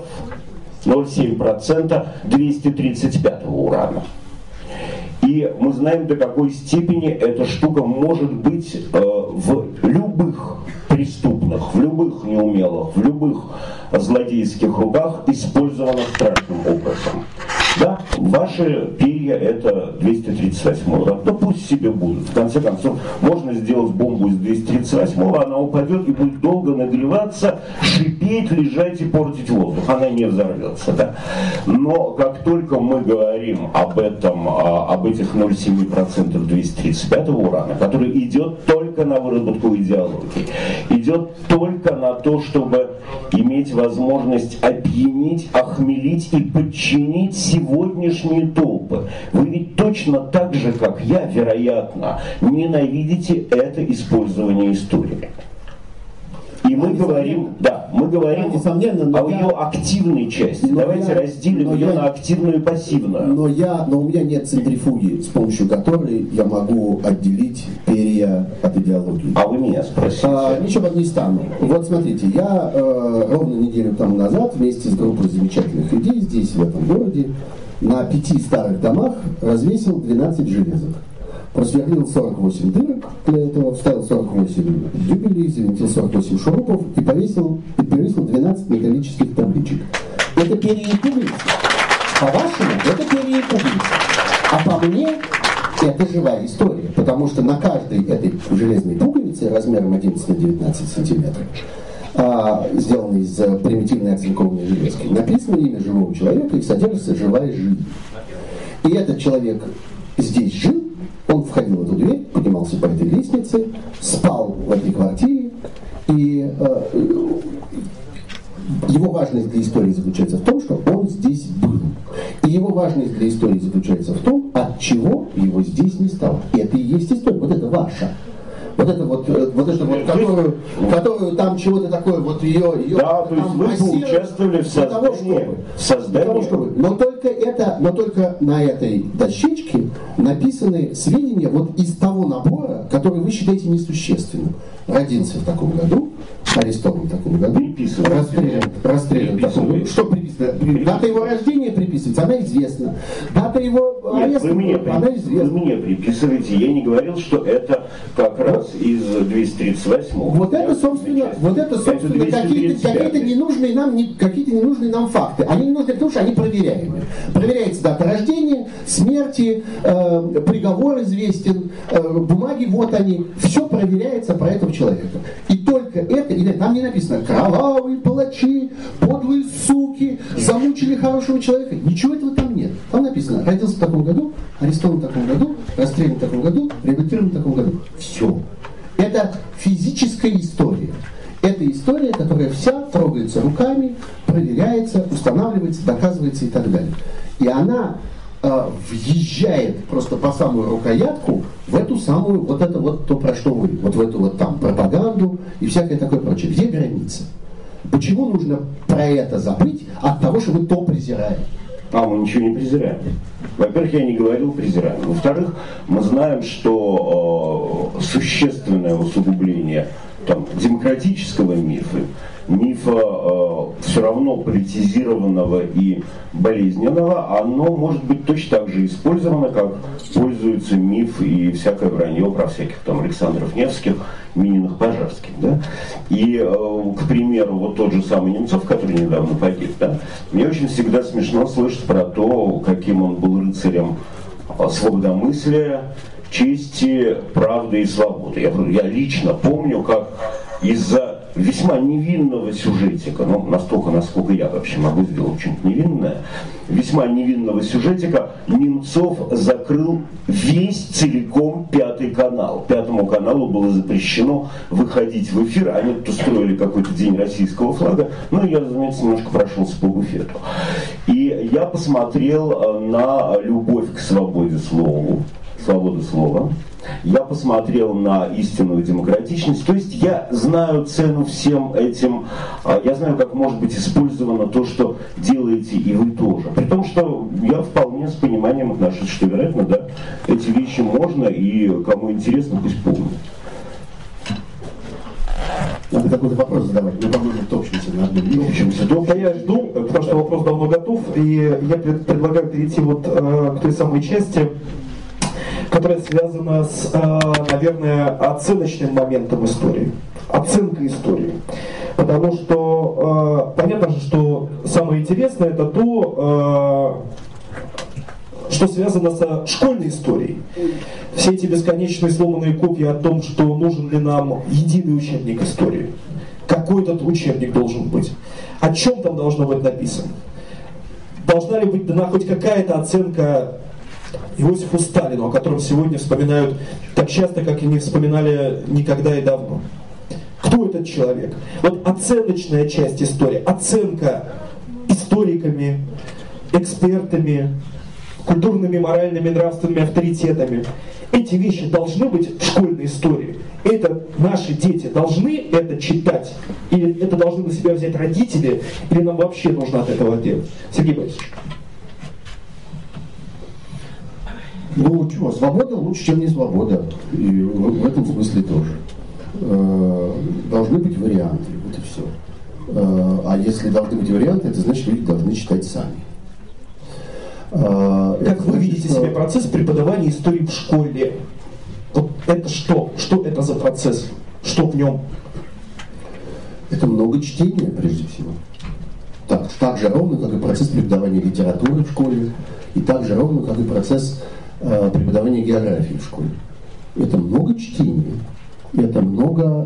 0,7% 235-го урана. И мы знаем, до какой степени эта штука может быть в любых преступных, в любых неумелых, в любых злодейских руках использована страшным образом. Да, ваши перья это 238 уран. Да пусть себе будут. В конце концов, можно сделать бомбу из 238, она упадет и будет долго нагреваться, шипеть, лежать и портить воздух. Она не взорвется. Да? Но как только мы говорим об этом, об этих 0,7% 235 урана, который идет только на выработку идеологии, идет только на то, чтобы иметь возможность опьянить, охмелить и подчинить сегодняшние толпы. Вы ведь точно так же, как я, вероятно, ненавидите это использование истории. И мы говорим, да, мы говорим о ее активной части. Давайте разделим ее на активную и пассивную. Но у меня нет центрифуги, с помощью которой я могу отделить перья от идеологии. А вы меня спросите. Ничего не стану. Вот смотрите, я ровно неделю тому назад вместе с группой замечательных людей здесь, в этом городе, на 5 старых домах развесил 12 железок. Просверлил 48 дырок для этого, вставил 48 дюбелей, завинтил 48 шурупов и повесил 12 металлических табличек. Это перья и пуговицы. По-вашему, это перья и пуговицы. А по мне, это живая история. Потому что на каждой этой железной пуговице размером 11 на 19 сантиметров, сделанной из примитивной оцинкованной железки, написано имя живого человека и содержится живая жизнь. И этот человек здесь жил, он входил в эту дверь, поднимался по этой лестнице, спал в этой квартире, и его важность для истории заключается в том, что он здесь был. И его важность для истории заключается в том, от чего его здесь не стало. И это и есть история, вот это ваша. Вот это вот, которую там чего-то такое, вот ее да, то есть вы участвовали в создании. Но только на этой дощечке написаны сведения вот из того набора, который вы считаете несущественным. Родился в таком году, арестован в таком году, расстрелян в таком году. Что приписано? Дата его рождения приписывается, она известна. Дата его ареста, она известна. Вы мне приписываете, я не говорил, что это как раз из 238-го. Вот это, собственно, какие-то ненужные нам факты. Они не нужны, потому что они проверяемы. Проверяется дата рождения, смерти, приговор известен, бумаги, вот они. Все проверяется про этого человека. И только это, или там не написано кровавые палачи, подлые суки, замучили хорошего человека. Ничего этого там нет. Там написано, родился в таком году, арестован в таком году, расстрелян в таком году, реабилитирован в таком году. Все. Это физическая история. Это история, которая вся трогается руками, проверяется, устанавливается, доказывается и так далее. И она въезжает просто по самую рукоятку в эту самую, вот это вот то, про что вы, вот в эту вот там пропаганду и всякое такое прочее. Где граница? Почему нужно про это забыть от того, что мы то презираем? Мы ничего не презираем. Во-первых, я не говорил презираем. Во-вторых, мы знаем, что существенное усугубление демократического мифа все равно политизированного и болезненного, оно может быть точно так же использовано, как пользуется миф и всякое вранье про всяких Александров Невских, Мининых, Пожарских. Да? И, к примеру, вот тот же самый Немцов, который недавно погиб, да? Мне очень всегда смешно слышать про то, каким он был рыцарем свободомыслия, чести, правды и свободы. Я лично помню, как из-за весьма невинного сюжетика, ну, настолько, насколько я вообще могу сделать что-нибудь невинное, весьма невинного сюжетика Немцов закрыл весь целиком Пятый канал. Пятому каналу было запрещено выходить в эфир, они тут устроили какой-то день российского флага, ну, я, разумеется, немножко прошелся по буфету. И я посмотрел на любовь к свободе слова, свободу слова. Я посмотрел на истинную демократичность, то есть я знаю цену всем этим, я знаю, как может быть использовано то, что делаете и вы тоже. При том, что я вполне с пониманием отношусь, что, вероятно, да, эти вещи можно, и кому интересно, пусть помнят. Надо какой-то вопрос задавать, мы поможем топчемся на одну. Да, я жду, потому что вопрос давно готов, и я предлагаю перейти вот к той самой части, которая связана с, наверное, оценочным моментом истории, оценкой истории. Потому что понятно же, что самое интересное это то, что связано со школьной историей. Все эти бесконечные сломанные копья о том, что нужен ли нам единый учебник истории. Какой этот учебник должен быть? О чем там должно быть написано? Должна ли быть дана хоть какая-то оценка Иосифу Сталину, о котором сегодня вспоминают так часто, как и не вспоминали никогда и давно? Кто этот человек? Вот оценочная часть истории, оценка историками, экспертами, культурными, моральными, нравственными авторитетами. Эти вещи должны быть в школьной истории. Это наши дети должны это читать? Или это должны на себя взять родители? Или нам вообще нужно от этого делать? Сергей Борисович. Ну, чего, свобода лучше, чем не свобода. И в этом смысле тоже. Должны быть варианты, вот и все. А если должны быть варианты, это значит, люди должны читать сами. Как вы видите себе процесс преподавания истории в школе? Вот это что? Что это за процесс? Что в нем? Это много чтения, прежде всего. Так же ровно, как и процесс преподавания литературы в школе, и так же ровно, как и процесс преподавания географии в школе. Это много чтения, это много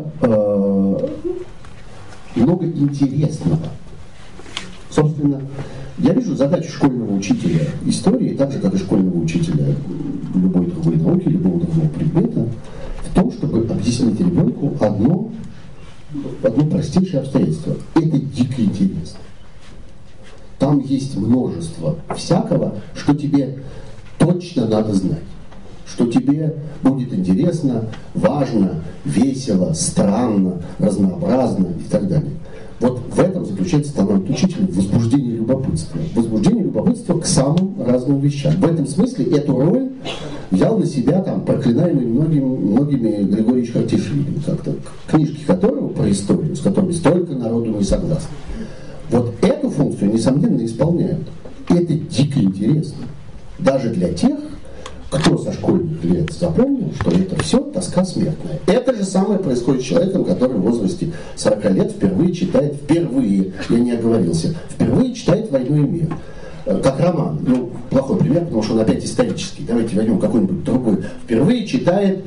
интересного. Собственно, я вижу задачу школьного учителя истории, так же, как и школьного учителя любой другой науки, любого другого предмета, в том, чтобы объяснить ребенку одно простейшее обстоятельство. Это дико интересно. Там есть множество всякого, что тебе точно надо знать. Что тебе будет интересно, важно, весело, странно, разнообразно и так далее. Вот в этом заключается талант учителя, в возбуждении любопытства. Возбуждение любопытства к самым разным вещам. В этом смысле эту роль взял на себя проклинаемый многими Григорий Хартишвили, книжки которого про историю, с которыми столько народу не согласны. Вот эту функцию, несомненно, исполняют. И это дико интересно. Даже для тех, кто со школьных лет запомнил, что это все тоска смертная. Это же самое происходит с человеком, который в возрасте 40 лет впервые, я не оговорился, впервые читает «Войну и мир». Как роман. Ну, плохой пример, потому что он опять исторический. Давайте возьмем какой-нибудь другой. Впервые читает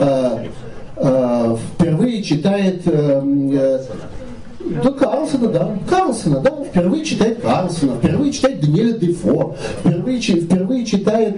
Карлсона, впервые читает Карлсона, впервые читает Даниэля Дефо, впервые читает,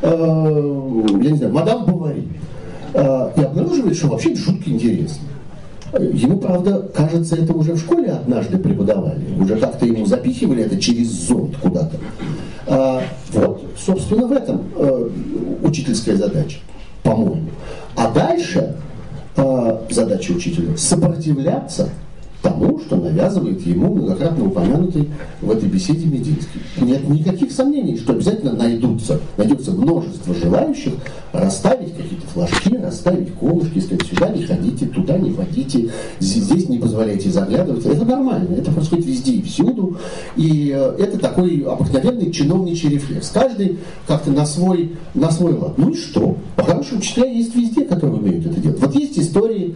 мадам Бовари. И обнаруживает, что вообще жутко интересно. Ему, правда, кажется, это уже в школе однажды преподавали, уже как-то ему запихивали это через зонт куда-то. Вот, собственно, в этом учительская задача, по-моему. А дальше задача учителя — сопротивляться тому, что навязывает ему многократно упомянутый в этой беседе Мединский. Нет никаких сомнений, что обязательно найдется множество желающих расставить какие-то флажки, расставить колышки, сказать, сюда не ходите, туда не ходите, здесь не позволяйте заглядывать. Это нормально, это происходит везде и всюду. И это такой обыкновенный чиновничий рефлекс. Каждый как-то на свой лад. Ну и что? Хорошие учителя есть везде, которые умеют это делать. Вот есть истории,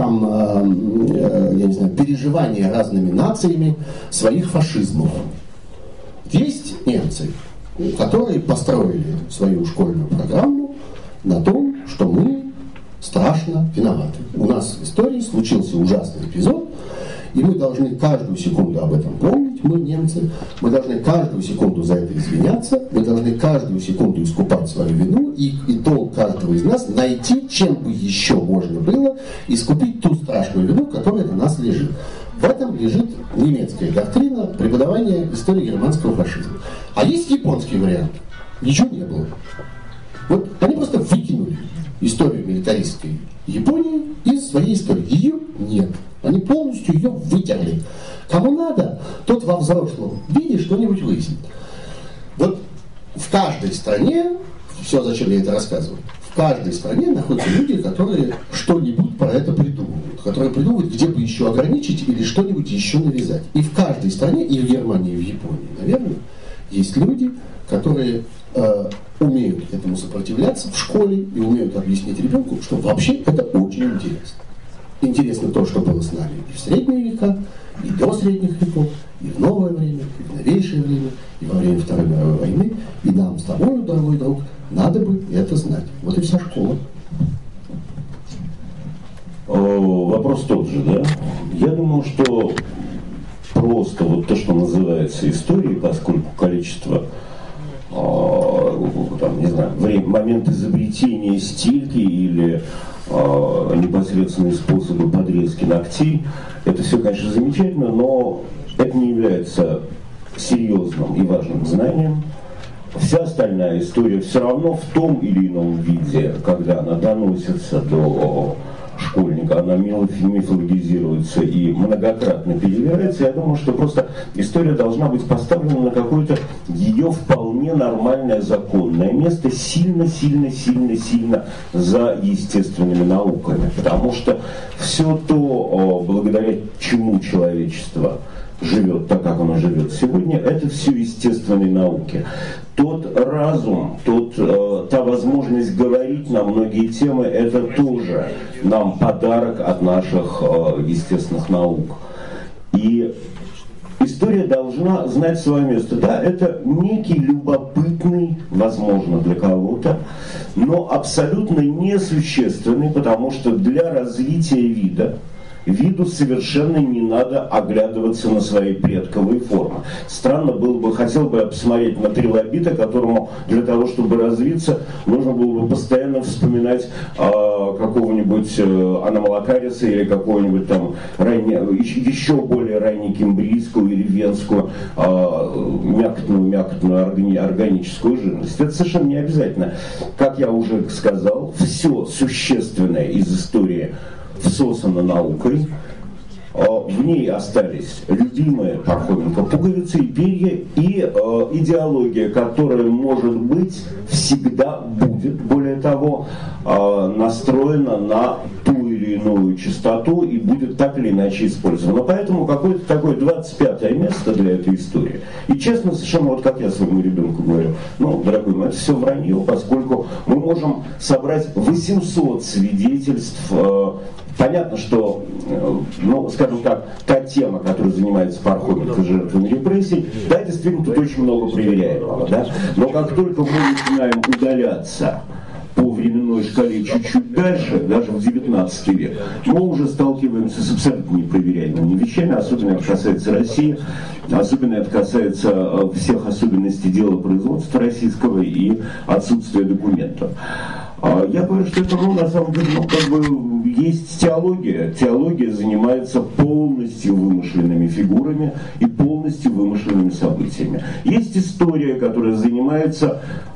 переживания разными нациями своих фашизмов. Есть немцы, которые построили свою школьную программу на том, что мы страшно виноваты. У нас в истории случился ужасный эпизод, И мы должны каждую секунду об этом помнить, мы, немцы. Мы должны каждую секунду за это извиняться. Мы должны каждую секунду искупать свою вину. И долг каждого из нас найти, чем бы еще можно было искупить ту страшную вину, которая на нас лежит. В этом лежит немецкая доктрина преподавания истории германского фашизма. А есть японский вариант. Ничего не было. Вот они просто выкинули историю милитаристской Японии из своей истории. Ее нет. Они полностью ее вытерли. Кому надо, тот во взрослом виде что-нибудь выяснит. Вот в каждой стране, все, зачем я это рассказываю, в каждой стране находятся люди, которые что-нибудь про это придумывают, которые придумывают, где бы еще ограничить или что-нибудь еще навязать. И в каждой стране, и в Германии, и в Японии, наверное, есть люди, которые умеют этому сопротивляться в школе и умеют объяснить ребенку, что вообще это очень интересно. Интересно то, что было с нами и в средние века, и до средних веков, и в новое время, и в новейшее время, и во время Второй мировой войны. И нам с тобой, дорогой друг, надо бы это знать. Вот и вся школа. Вопрос тот же, да? Я думаю, что просто вот то, что называется историей, поскольку количество там, не знаю, момент изобретения стельки или непосредственные способы подрезки ногтей, это все, конечно, замечательно, но это не является серьезным и важным знанием. Вся остальная история все равно в том или ином виде, когда она доносится до школьника, она мифологизируется и многократно перевирается. Я думаю, что просто история должна быть поставлена на какое-то ее вполне нормальное законное место, сильно за естественными науками. Потому что все то, благодаря чему человечество живет так, как оно живет сегодня, это все естественные науки. Тот разум, та возможность говорить на многие темы, это тоже нам подарок от наших естественных наук. И история должна знать свое место. Да, это некий любопытный, возможно, для кого-то, но абсолютно несущественный, потому что для развития виду совершенно не надо оглядываться на свои предковые формы. Странно было бы, хотел бы я посмотреть на трилобита, которому для того, чтобы развиться, нужно было бы постоянно вспоминать какого-нибудь аномалокариса или какого-нибудь там еще более раннекембрийскую или венскую мякотную органическую жирность. Это совершенно не обязательно. Как я уже сказал, все существенное из истории всосано наукой, в ней остались любимые Пархоменко пуговицы и перья, и идеология, которая, может быть, всегда будет, более того, настроена на ту или иную частоту и будет так или иначе использована. Поэтому какое-то такое 25-е место для этой истории. И честно, совершенно вот как я своему ребенку говорю, дорогой мой, это все вранье, поскольку мы можем собрать 800 свидетельств. Понятно, что, скажем так, та тема, которой занимается Пархоменко, жертвами репрессий, да, действительно, тут очень много проверяемого, да? Но как только мы начинаем удаляться по временной шкале чуть-чуть дальше, даже в 19 век, мы уже сталкиваемся с абсолютно непроверяемыми вещами, особенно это касается России, особенно это касается всех особенностей дела производства российского и отсутствия документов. Я говорю, что это, на самом деле, есть теология. Теология занимается полностью вымышленными фигурами и полностью вымышленными событиями. Есть история, которая занимается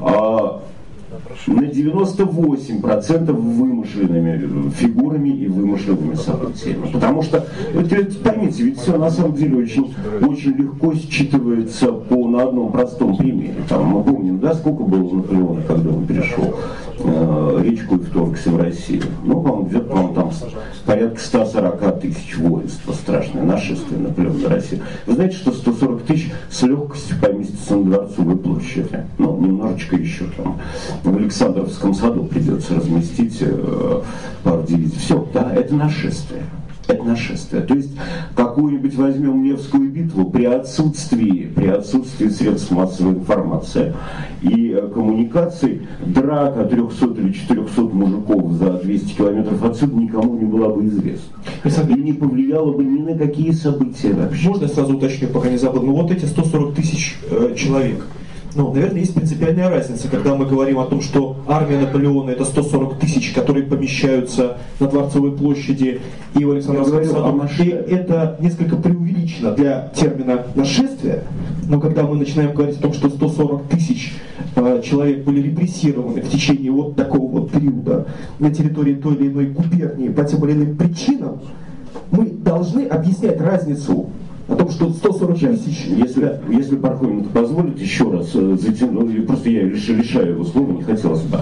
на 98% вымышленными фигурами и вымышленными событиями. Потому что, поймите, ведь все на самом деле очень, очень легко считывается на одном простом примере. Мы помним, да, сколько было у Наполеона, когда он перешел речку и вторгся в Россию. По-моему, там порядка 140 тысяч воинства. Страшное нашествие Наполеона на Россию. Вы знаете, что 140 тысяч с легкостью поместится на Дворцовой площади. Немножечко еще там в Александровском саду придется разместить пару дивизий. Все, да, это нашествие. это нашествие. То есть какую-нибудь возьмем Невскую битву при отсутствии средств массовой информации и коммуникаций, драка 300 или 400 мужиков за 200 километров отсюда никому не была бы известна. И не повлияло бы ни на какие события вообще. Можно сразу уточню, пока не забыл? Ну вот эти 140 тысяч человек. Ну, наверное, есть принципиальная разница, когда мы говорим о том, что армия Наполеона это 140 тысяч, которые помещаются на Дворцовой площади и в Александровском саду. И это несколько преувеличено для термина нашествия, но когда мы начинаем говорить о том, что 140 тысяч человек были репрессированы в течение вот такого вот периода на территории той или иной губернии по тем или иным причинам, мы должны объяснять разницу о том, что 140 тысяч... Если Пархоменко позволит еще раз затяну, просто я лишаю его слова, не хотелось бы.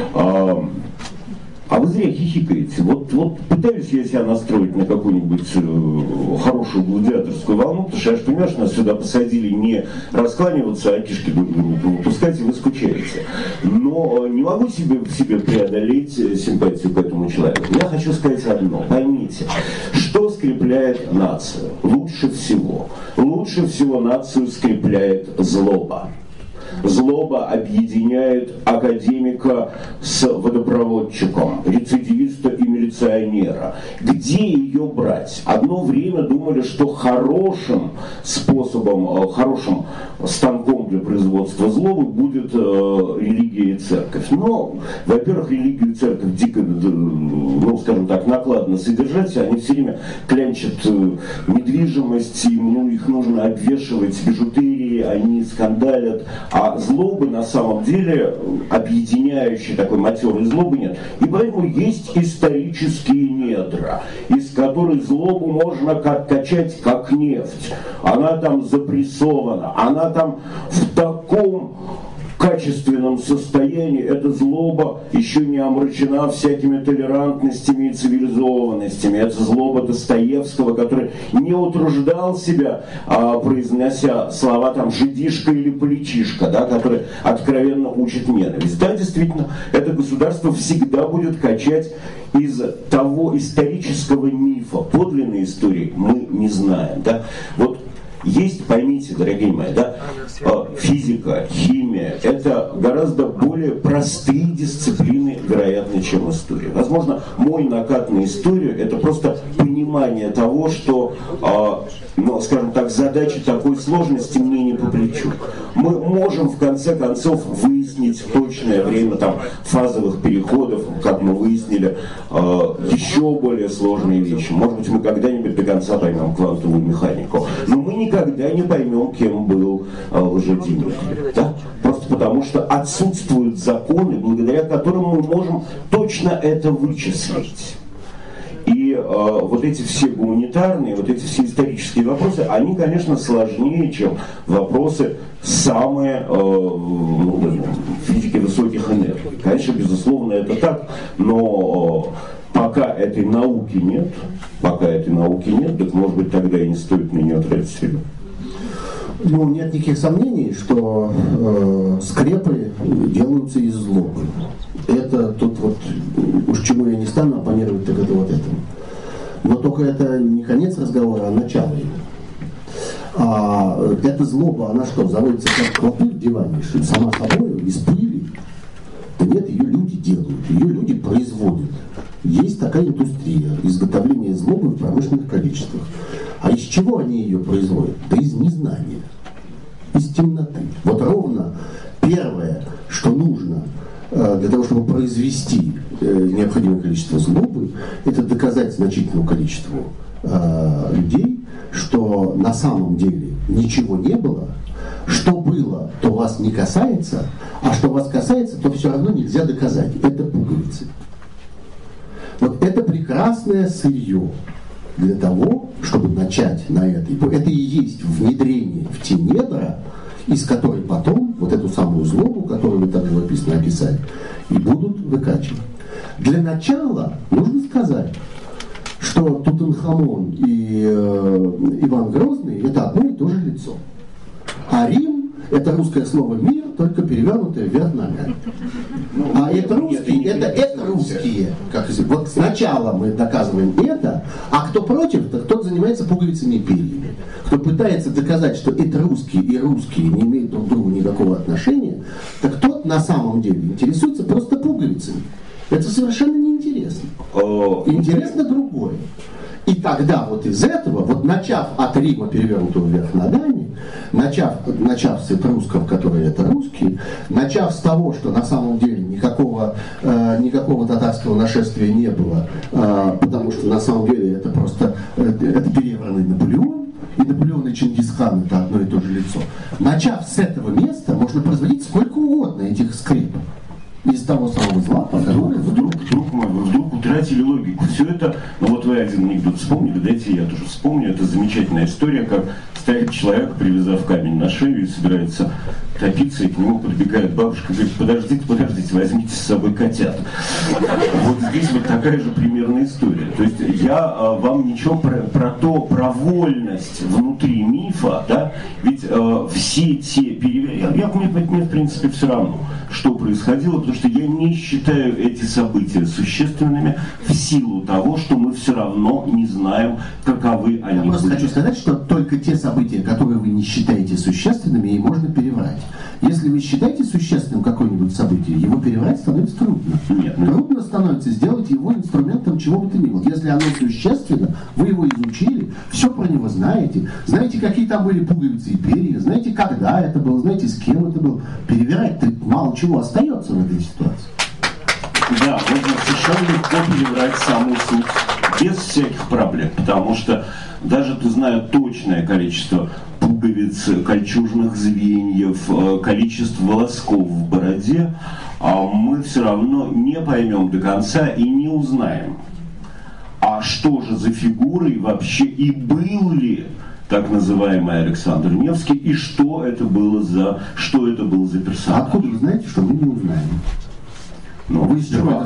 А вы зря хихикаете. Вот пытаюсь я себя настроить на какую-нибудь хорошую гладиаторскую волну, потому что я же понимаю, что нас сюда посадили не раскланиваться, а кишки выпускать, и вы скучаете. Но не могу в себе преодолеть симпатию к этому человеку. Я хочу сказать одно. Поймите, что скрепляет нацию? Лучше всего нацию скрепляет злоба. Злоба объединяет академика с водопроводчиком, рецидивиста и милиционера. Где ее брать? Одно время думали, что хорошим способом, хорошим станком для производства злобы будет религия и церковь. Но, во-первых, религию и церковь дико, скажем так, накладно содержать. Они все время клянчат недвижимость, их нужно обвешивать бижутерией, они скандалят. А злобы на самом деле, объединяющей такой матерой злобы нет. И поэтому есть исторические недра, из которых злобу можно качать как нефть. Она там запрессована, она там в таком качественном состоянии, эта злоба еще не омрачена всякими толерантностями и цивилизованностями. Это злоба Достоевского, который не утруждал себя, произнося слова там «жидишка» или «поличишка», да, который откровенно учит ненависть. Да, действительно, это государство всегда будет качать из того исторического мифа. Подлинной истории мы не знаем. Да? Вот есть, поймите, дорогие мои, да, физика, химия – это гораздо более простые дисциплины, вероятно, чем история. Возможно, мой накат на историю – это просто понимание того, что, скажем так, задачи такой сложности мне не по плечу. Мы можем, в конце концов, выяснить точное время там, фазовых переходов, как мы выяснили, еще более сложные вещи. Может быть, мы когда-нибудь до конца поймем квантовую механику. Но мы никогда не поймем, кем был Лжедимитрий. Да? Просто потому, что отсутствуют законы, благодаря которым мы можем точно это вычислить. И вот эти все гуманитарные, вот эти все исторические вопросы, они, конечно, сложнее, чем вопросы самые физики высоких энергий. Конечно, безусловно, это так, но пока этой науки нет, так, может быть, тогда и не стоит на нее тратить себя. Ну, нет никаких сомнений, что скрепы делаются из злобы. Это тут вот, уж чему я не стану оппонировать, так это вот это. Но только это не конец разговора, а начало его. Эта злоба, она что, заводится как клопы в диване, что сама собой, из пыли? Да нет, ее люди делают, ее люди производят. Есть такая индустрия изготовления злобы в промышленных количествах. А из чего они ее производят? Да из незнания, из темноты. Вот ровно первое, что нужно для того, чтобы произвести необходимое количество злобы, это доказать значительному количеству людей, что на самом деле ничего не было, что было, то вас не касается, а что вас касается, то все равно нельзя доказать. Это пуговицы. Вот это прекрасное сырье для того, чтобы начать на этой. Это и есть внедрение в те недра, из которой потом вот эту самую злобу, которую вы так живописно описали, и будут выкачивать. Для начала нужно сказать, что Тутанхамон и Иван Грозный – это одно и то же лицо. А Рим – это русское слово «мир», только перевернутая вверх ногами. А это русские, это русские. Вот сначала мы доказываем это, а кто против, то тот занимается пуговицами и перьями. Кто пытается доказать, что это русские и русские не имеют друг к другу никакого отношения, так тот на самом деле интересуется просто пуговицами. Это совершенно неинтересно. Интересно другое. И тогда вот из этого, вот начав от Рима, перевернутого вверх ногами, начав с этрусков, которые это русские, начав с того, что на самом деле никакого татарского нашествия не было, потому что на самом деле это просто это перевранный Наполеон, и Наполеон и Чингисхан это одно и то же лицо. Начав с этого места, можно производить сколько угодно этих скрипов. Из того самого зла, который вдруг утратили логику. Все это, ну вот вы один анекдот вспомнили, дайте я тоже вспомню. Это замечательная история, как стоит человек, привязав камень на шею и собирается топиться, и к нему подбегает бабушка и говорит: подождите, возьмите с собой котят. Вот здесь вот такая же примерная история. То есть я вам ничего про вольность внутри мифа, да, ведь все те мне в принципе все равно, что происходило, потому что я не считаю эти события существенными в силу того, что мы все равно не знаем, каковы они. Я просто хочу сказать, что только те события, которые вы не считаете существенными, и можно переврать. Если вы считаете существенным какое-нибудь событие, его переврать становится трудно. Трудно становится сделать его инструментом чего бы то ни было. Если оно существенно, вы его изучили, все про него знаете, знаете, какие там были пуговицы и перья, знаете, когда это было, знаете, с кем это было. Перевирать-то мало чего остается в этой ситуации. Да, можно совершенно легко переврать саму суть, без всяких проблем, потому что даже зная точное количество пуговиц, кольчужных звеньев, количество волосков в бороде, мы все равно не поймем до конца и не узнаем, а что же за фигурой вообще и был ли так называемый Александр Невский, и что это было за персонаж. Откуда вы знаете, что мы не узнаем? Ну, вы сперва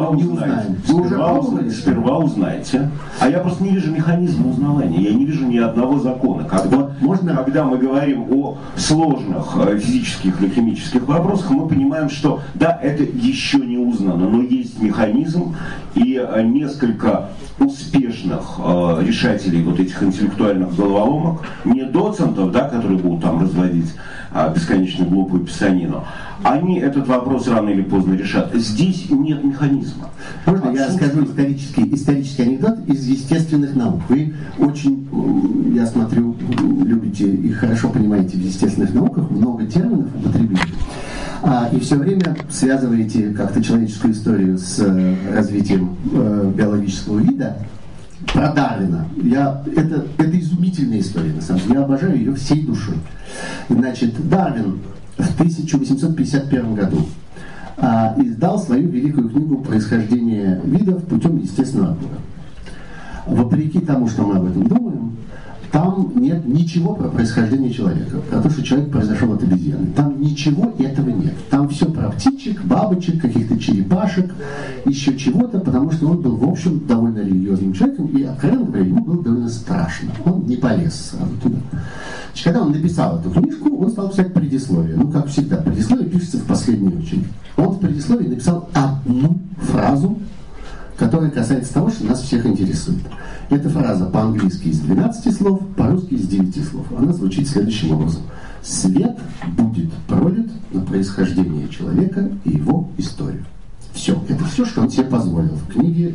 узнаете. А я просто не вижу механизма узнавания, я не вижу ни одного закона. Когда мы говорим о сложных физических или химических вопросах, мы понимаем, что да, это еще не узнано, но есть механизм, и несколько успешных решателей вот этих интеллектуальных головоломок, не доцентов, да, которые будут там разводить бесконечно глупую писанину, они этот вопрос рано или поздно решат. Здесь нет механизма. Можно я расскажу исторический анекдот из естественных наук? Вы очень, я смотрю, любите и хорошо понимаете в естественных науках, много терминов употребили. И все время связываете как-то человеческую историю с развитием биологического вида. Про Дарвина. Это изумительная история, на самом деле. Я обожаю ее всей душой. Значит, Дарвин в 1851 году издал свою великую книгу «Происхождение видов путем естественного отбора». Вопреки тому, что мы об этом думаем, там нет ничего про происхождение человека, про то, что человек произошел от обезьяны. Там ничего этого нет. Там все про птичек, бабочек, каких-то черепашек, еще чего-то, потому что он был, в общем, довольно религиозным человеком, и, откровенно говоря, ему было довольно страшно. Он не полез сразу туда. Значит, когда он написал эту книжку, он стал писать предисловие. Ну, как всегда, предисловие пишется в последнюю очередь. Он в предисловии написал одну фразу, которая касается того, что нас всех интересует. Эта фраза по-английски из 12 слов, по-русски из 9 слов. Она звучит следующим образом. «Свет будет пролит на происхождение человека и его историю». Все. Это все, что он себе позволил в книге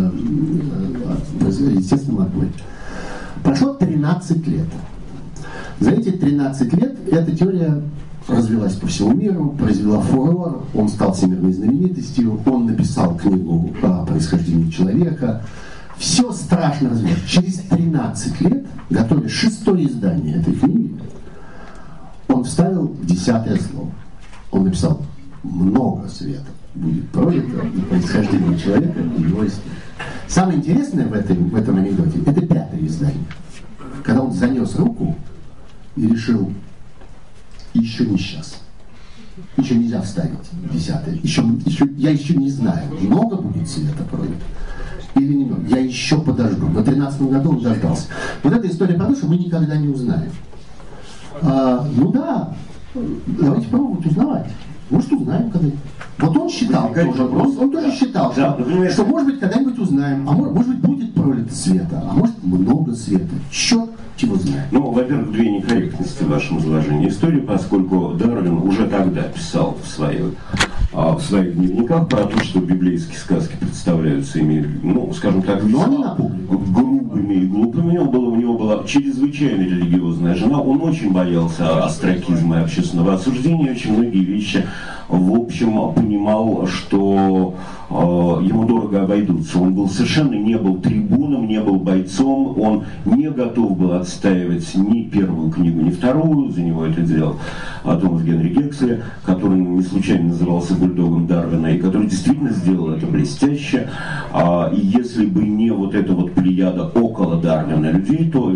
«Естественном отборе». Прошло 13 лет. За эти 13 лет эта теория развилась по всему миру, произвела фурор, он стал всемирной знаменитостью, он написал книгу о происхождении человека. Все страшно развилось. Через 13 лет, готовя 6-е издание этой книги, он вставил 10-е слово. Он написал: много света будет пролито на происхождение человека и его истории. Самое интересное в этом анекдоте — это 5-е издание. Когда он занес руку и решил: еще не сейчас. Еще нельзя вставить 10-е. Я еще не знаю, много будет света пролито или немного. Я еще подожду. На 13-м году он дождался. Вот эта история про то, что мы никогда не узнаем. Ну да, Давайте пробовать узнавать. Может, узнаем когда-нибудь. Вот он считал тоже, он тоже считал, да, что может быть когда-нибудь узнаем, а может быть будет пролито света, а может много света. Черт чего знает. Ну, во-первых, две некорректности в вашем изложении истории, поскольку Дарвин уже тогда писал в своих дневниках про то, что библейские сказки представляются ими, ну, скажем так, грубыми и глупыми. У него была чрезвычайно религиозная жена, он очень боялся остракизма и общественного осуждения, очень многие вещи, в общем, понимал, что ему дорого обойдутся. Он совершенно не был трибуном, не был бойцом, он не готов был отстаивать ни первую книгу, ни вторую, за него это делал Томас Генри Гексли, который не случайно назывался бульдогом Дарвина, и который действительно сделал это блестяще. И если бы не вот эта вот плеяда около Дарвина людей, то,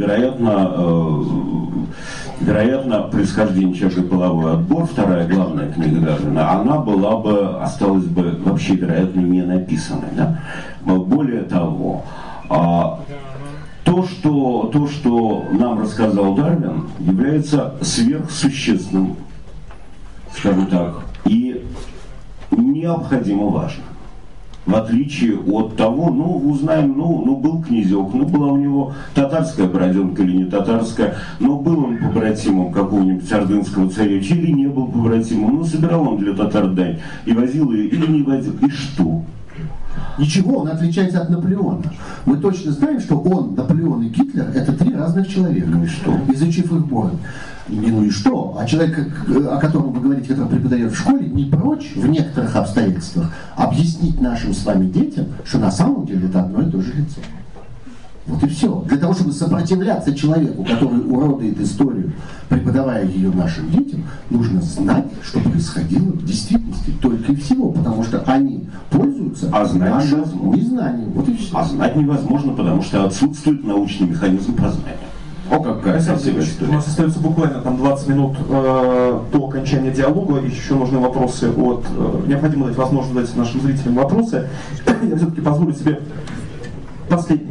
вероятно, «Происхождение человека и половой отбор», вторая главная книга Дарвина, она осталась бы вообще, вероятно, не написанной. Да? Более того, то, что нам рассказал Дарвин, является сверхсущественным, скажем так, и необходимо важным. В отличие от того, узнаем, был князек, была у него татарская броденка или не татарская, но был он побратимом какого-нибудь ордынского царевича или не был побратимом, собирал он для татар дань и возил ее или не возил, и что? Ничего, он отличается от Наполеона. Мы точно знаем, что он, Наполеон и Гитлер — это три разных человека. Ну и что? Изучив их бой. Ну и что? А человек, о котором вы говорите, который преподает в школе, не прочь в некоторых обстоятельствах объяснить нашим с вами детям, что на самом деле это одно и то же лицо. Вот и все. Для того, чтобы сопротивляться человеку, который уродует историю, преподавая ее нашим детям, нужно знать, что происходило в действительности только и всего, потому что они пользуются нашим незнанием. Вот и все. А знать невозможно, потому что отсутствует научный механизм познания. Какая красивая история. У нас остается буквально 20 минут до окончания диалога. Еще нужны вопросы необходимо дать возможность задать нашим зрителям вопросы. Я все-таки позволю себе последний.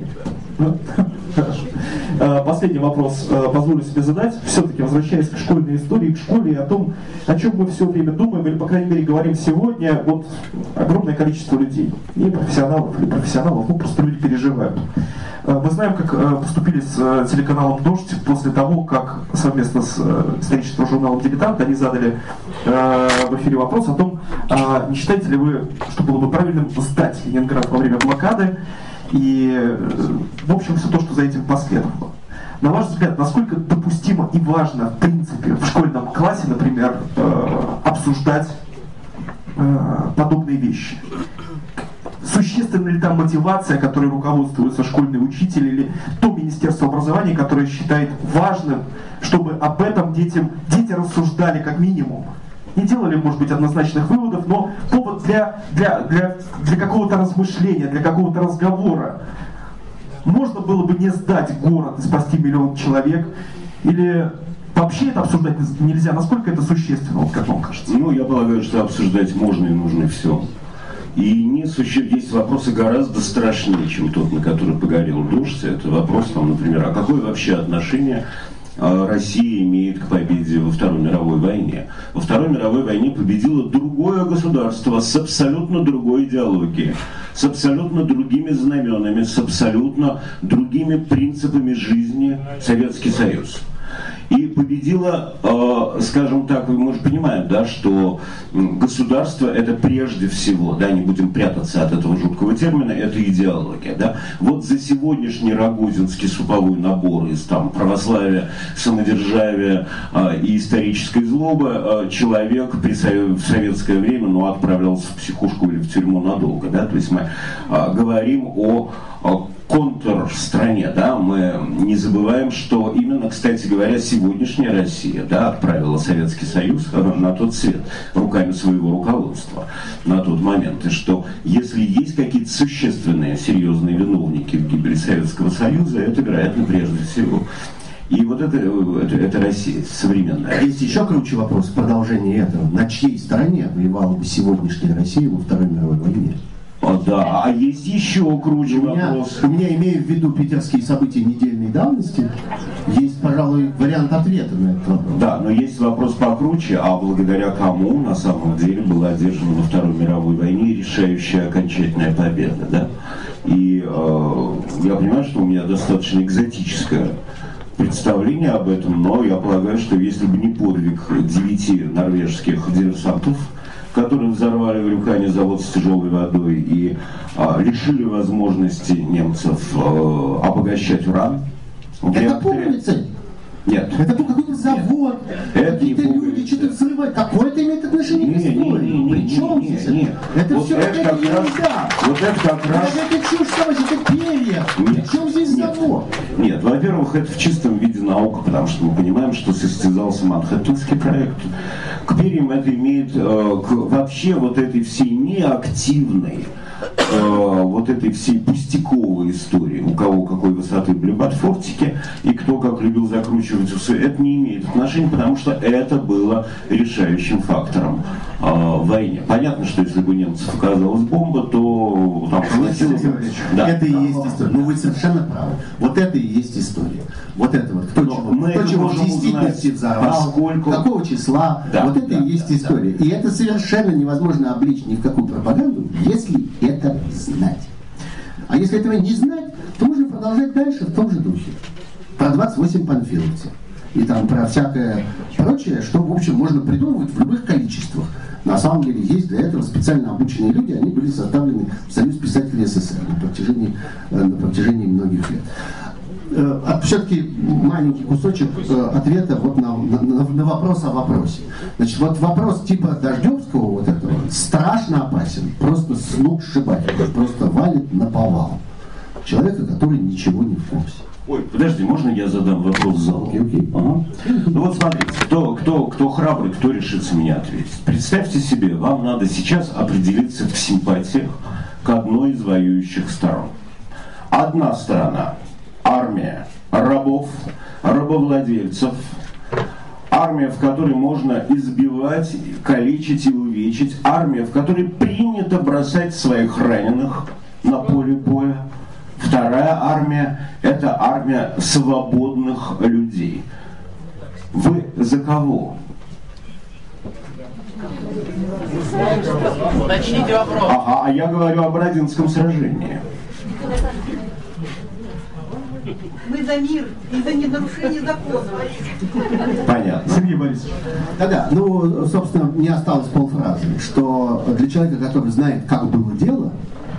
Хорошо. Последний вопрос позволю себе задать. Все-таки возвращаясь к школьной истории, к школе и о том, о чем мы все время думаем, или, по крайней мере, говорим сегодня, огромное количество людей, не профессионалов или профессионалов, просто люди переживают. Мы знаем, как поступили с телеканалом «Дождь» после того, как совместно с историческим журналом «Дилетант» они задали в эфире вопрос о том, не считаете ли вы, что было бы правильным сдать Ленинград во время блокады, и, в общем, все то, что за этим последовало. На ваш взгляд, насколько допустимо и важно, в принципе, в школьном классе, например, обсуждать подобные вещи? Существенна ли там мотивация, которой руководствуется школьный учитель или то Министерство образования, которое считает важным, чтобы об этом дети рассуждали как минимум? Не делали, может быть, однозначных выводов, но повод для какого-то размышления, для какого-то разговора. Можно было бы не сдать город и спасти миллион человек? Или вообще это обсуждать нельзя? Насколько это существенно, как вам кажется? Я полагаю, что обсуждать можно и нужно все. И есть вопросы гораздо страшнее, чем тот, на который погорел «Дождь». Это вопрос, например, а какое вообще отношение Россия имеет к победе во Второй мировой войне. Во Второй мировой войне победило другое государство с абсолютно другой идеологией, с абсолютно другими знаменами, с абсолютно другими принципами жизни Советский Союз. И победила, скажем так, мы же понимаем, да, что государство — это прежде всего, да, не будем прятаться от этого жуткого термина, это идеология. Да. Вот за сегодняшний рогозинский суповой набор из православия, самодержавия и исторической злобы человек в советское время отправлялся в психушку или в тюрьму надолго. Да. То есть мы говорим о контрстране, да, мы не забываем, что именно, кстати говоря, сегодняшняя Россия, да, отправила Советский Союз на тот свет руками своего руководства на тот момент, и что если есть какие-то существенные, серьезные виновники в гибели Советского Союза, это, вероятно, прежде всего. И вот это Россия современная. Есть еще круче вопрос в продолжении этого. На чьей стороне воевала бы сегодняшняя Россия во Второй мировой войне? Да, а есть еще круче вопрос. У меня, имея в виду питерские события недельной давности, есть, пожалуй, вариант ответа на этот вопрос. Да, но есть вопрос покруче, а благодаря кому на самом деле была одержана во Второй мировой войне решающая окончательная победа, да? И я понимаю, что у меня достаточно экзотическое представление об этом, но я полагаю, что если бы не подвиг 9 норвежских диверсантов, которые взорвали в Рюхане завод с тяжелой водой и лишили возможности немцев обогащать уран. Это пуговицы? Нет. Это был какой-то завод, какие-то люди что-то взрывают. Какое это имеет отношение к истории? Причем здесь? Это вот все это как раз, вот это как раз... Это чушь, товарищ, это перья. Причем здесь завод? Нет, во-первых, это в чистом виде наука, потому что мы понимаем, что состязался Манхэттенский проект. К перьям это имеет, к вообще вот этой всей неактивной, вот этой всей пустяковой истории, у кого какой высоты были ботфортики и кто как любил закручивать усы, это не имеет отношения, потому что это было решающим фактором в войне. Понятно, что если бы у немцев оказалась бомба, то там да. Это и есть история. Ну вы совершенно правы. Вот это и есть история. Вот это вот. Кто чего в действительности взорвал, какого числа. Да, вот это и есть история. И это совершенно невозможно обличь ни в какую пропаганду, если это знать. А если этого не знать, то можно продолжать дальше в том же духе. Про 28 панфиловцев. И там про всякое прочее, что, в общем, можно придумывать в любых количествах. На самом деле есть для этого специально обученные люди, они были составлены в Союз писателей СССР на протяжении многих лет. Все-таки маленький кусочек ответа вот на вопрос о вопросе. Значит, вот вопрос типа Дождевского вот этого страшно опасен, просто с ног сшибательный, просто валит наповал человека, который ничего не в курсе. Ой, подожди, можно я задам вопрос в зал? Okay. Ага. Ну вот смотрите, кто храбрый, кто решится мне ответить. Представьте себе, вам надо сейчас определиться в симпатиях к одной из воюющих сторон. Одна сторона – армия рабов, рабовладельцев, армия, в которой можно избивать, калечить и увечить, армия, в которой принято бросать своих раненых на поле боя. Вторая армия – это армия свободных людей. Вы за кого? Начните вопрос. Ага, а я говорю о Бородинском сражении. Мы за мир и за недорушение закона. Понятно. Сергей Борисович. Да-да, ну, собственно, мне осталось полфразы, что для человека, который знает, как было дело,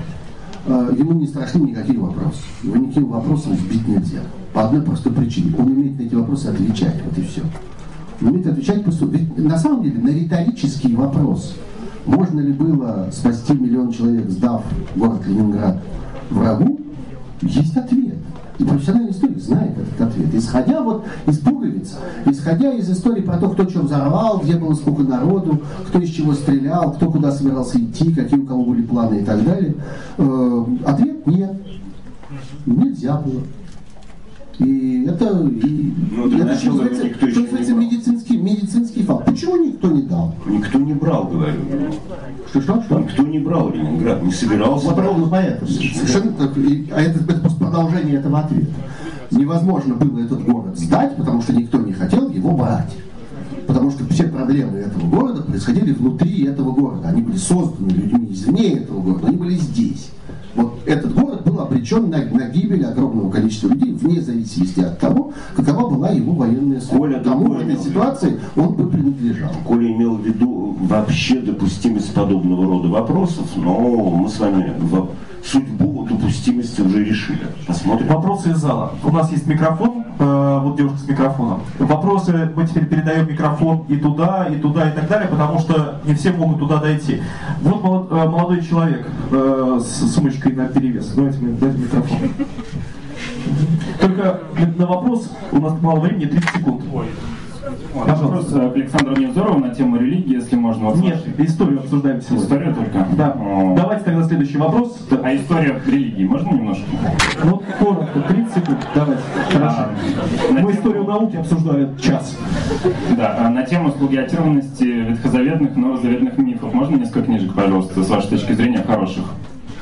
ему не страшны никакие вопросы. Его никаким вопросом сбить нельзя. По одной простой причине. Он умеет на эти вопросы отвечать. Вот и все. Он умеет отвечать по сути. Ведь на самом деле на риторический вопрос, можно ли было спасти 1 миллион человек, сдав город Ленинград врагу, есть ответ. И профессиональный историк знает этот ответ. Исходя вот из пуговиц, исходя из истории про то, кто что взорвал, где было сколько народу, кто из чего стрелял, кто куда собирался идти, какие у кого были планы и так далее, ответ нет. Нельзя было. И это, это что называется медицинский факт. Почему никто не дал? Никто не брал, говорю. Что? Никто не брал Ленинград, не собирался. Вот ровно поэтому. Совершенно так. А это просто продолжение этого ответа. Невозможно было этот город сдать, потому что никто не хотел его брать. Потому что все проблемы этого города происходили внутри этого города. Они были созданы людьми извне этого города, они были здесь. Вот этот город был обречен на гибель огромного количества людей, вне зависимости от того, какова была его военная судьба. Тому в этой ситуации он бы принадлежал. Коля имел в виду вообще допустимость подобного рода вопросов, но мы с вами судьбу допустимости уже решили. Посмотрим. Вопросы из зала. У нас есть микрофон, вот девушка с микрофоном. Вопросы мы теперь передаем микрофон и туда, и так далее, потому что не все могут туда дойти. Вот молодой человек с сумочкой на перевес. Давайте микрофон. Только на вопрос у нас мало времени, 30 секунд. Вопрос к Александру Невзорову на тему религии, если можно. Вот нет, историю обсуждаем сегодня. Историю только? Да. Давайте тогда следующий вопрос. А историю религии можно немножко? Ну, коротко, 30 секунд. Давайте. Хорошо. Мы историю науки обсуждали час. Да, на тему сплагиатированности ветхозаветных и новозаветных мифов. Можно несколько книжек, пожалуйста, с вашей точки зрения, хороших?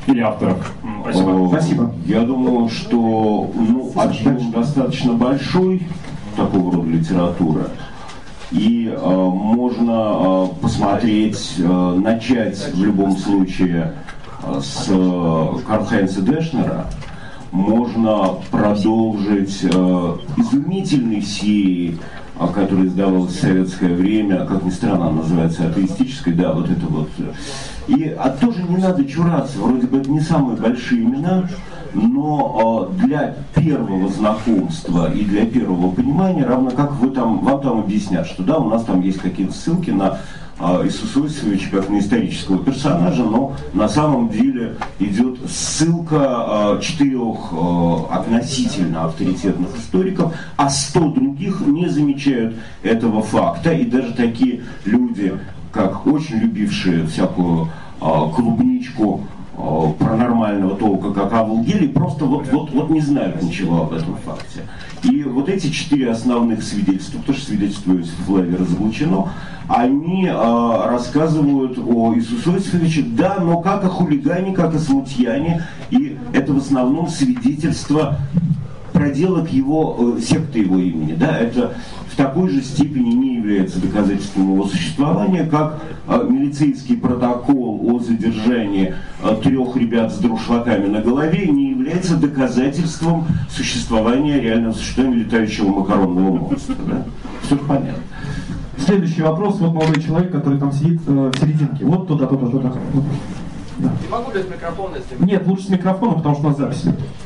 или авторов? Спасибо. Я думаю, что архив достаточно большой такого рода литературы. И можно посмотреть, начать в любом случае с Карл-Хайнца Дешнера, можно продолжить изумительной серии, которая издавалась в советское время, как ни странно, она называется атеистической, да, вот это вот. И тоже не надо чураться, вроде бы это не самые большие имена, но для первого знакомства и для первого понимания, равно как вам там объяснят, что да, у нас там есть какие-то ссылки на Иисуса Иосифовича как на исторического персонажа, но на самом деле идет ссылка 4 относительно авторитетных историков, а 100 других не замечают этого факта, и даже такие люди, как очень любившие всякую клубничку паранормального толка, как Авел Гелий, просто вот не знают ничего об этом факте. И вот эти 4 основных свидетельства, потому что свидетельство Иосифа Флавия разоблачено, они рассказывают о Иисусе Иосифовиче, да, но как о хулигане, как о смутьяне, и это в основном свидетельство проделок его, секты его имени, да, это в такой же степени не является доказательством его существования, как милицейский протокол о задержании 3 ребят с друшлаками на голове не является доказательством существования, реального существования летающего макаронного монстра. Да? Все понятно. Следующий вопрос. Вот молодой человек, который там сидит в серединке. Вот туда. Да. Не могу без микрофона, если... Нет, лучше с микрофоном, потому что у нас запись.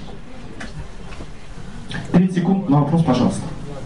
30 секунд на вопрос, пожалуйста.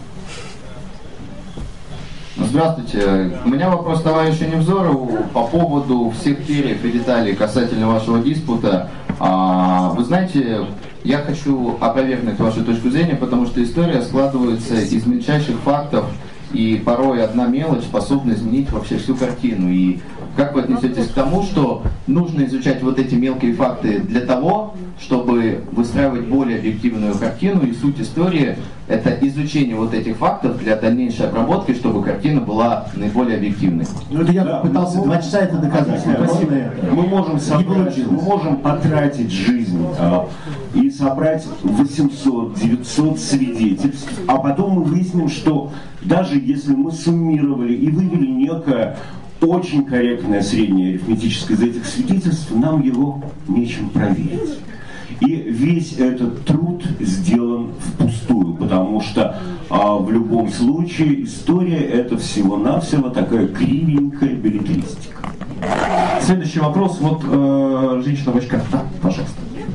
Здравствуйте. У меня вопрос товарищу Невзорову по поводу всех перьев и деталей касательно вашего диспута. Вы знаете, я хочу опровергнуть вашу точку зрения, потому что история складывается из мельчайших фактов, и порой одна мелочь способна изменить вообще всю картину. И как вы отнесетесь к тому, что нужно изучать вот эти мелкие факты для того, чтобы выстраивать более объективную картину, и суть истории – это изучение вот этих фактов для дальнейшей обработки, чтобы картина была наиболее объективной. Ну это я пытался 2 часа это доказать. Мы можем потратить жизнь и собрать 800-900 свидетельств, а потом мы выясним, что даже если мы суммировали и вывели некое очень корректное среднее арифметическое из этих свидетельств, нам его нечем проверить. И весь этот труд сделан впустую, потому что в любом случае история это всего-навсего такая кривенькая беллетристика. Следующий вопрос. Вот женщина в очках. Да, пожалуйста.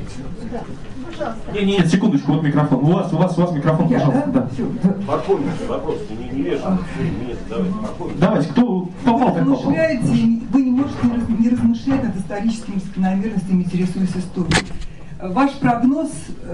Нет, секундочку, вот микрофон. У вас микрофон, пожалуйста. Да. Парфомин, вопрос, не вешай. Давайте, кто попал, так попал. Вы не можете не размышлять над историческими закономерностями, интересуясь историей. Ваш прогноз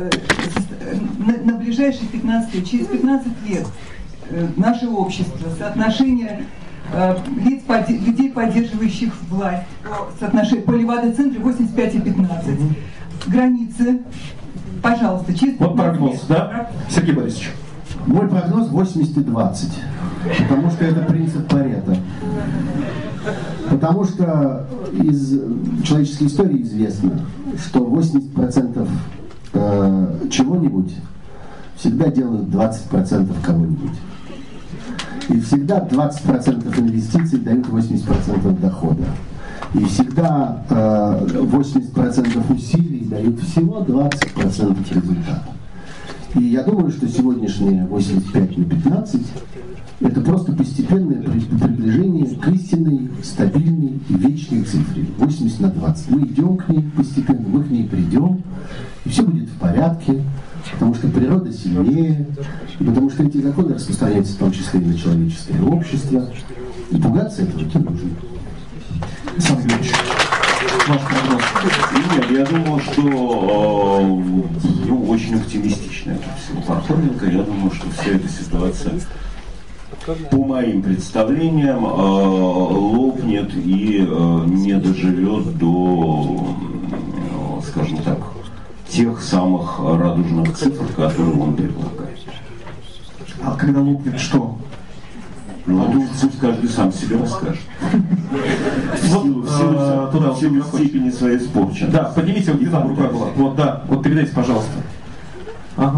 на ближайшие 15 лет, через 15 лет наше общество, соотношение людей, поддерживающих власть, соотношение по Левада-центре 85 и 15. Границы, пожалуйста, через 15 Вот прогноз, лет. да? Сергей Борисович. Мой прогноз 80-20, потому что это принцип Парето. Потому что из человеческой истории известно, что 80% чего-нибудь всегда делают 20% кого-нибудь. И всегда 20% инвестиций дают 80% дохода. И всегда 80% усилий дают всего 20% результата. И я думаю, что сегодняшние 85 на 15 это просто постепенное приближение к истинной, стабильной и вечной цифре. 80 на 20. Мы идем к ней постепенно, мы к ней придем, и все будет в порядке, потому что природа сильнее, и потому что эти законы распространяются в том числе и на человеческое общество. И пугаться этого не нужно. Александр Юрьевич, ваш прогноз. Нет, я думаю, что очень оптимистично это все. Пархоменко, я думаю, что вся эта ситуация, по моим представлениям, лопнет и не доживет до, скажем так, тех самых радужных цифр, которые он предлагает. А когда лопнет что? Ну, а тут каждый сам себе расскажет. В силу степени своей испорченности. Да, поднимите, вот где там рука была. Вот, да, вот передайте, пожалуйста. Ага.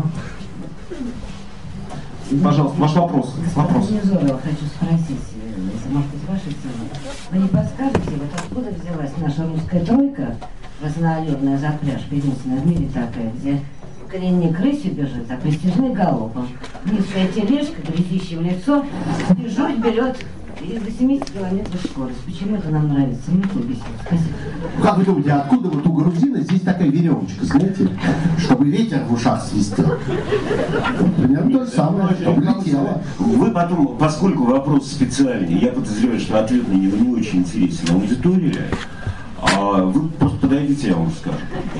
Пожалуйста, ваш вопрос. Невзорова хочу спросить, если может быть вашей темы. Вы не подскажете, вот откуда взялась наша русская тройка, разноолерная запряжка, единственная в мире такая, где коренник рыси бежит, а престижный галопом. Низкая тележка, грязище в лицо, и жуть берет и до 70 километров скорость. Почему это нам нравится? Мне объяснить. Спасибо. Как вы думаете, откуда вот у грузина здесь такая веревочка, знаете, чтобы ветер в ушах свистел? Примерно то же самое, чтобы летело. Вы потом, поскольку вопрос специальный, я подозреваю, что ответ на него не очень интересен аудитории, вы просто подойдите, я вам скажу.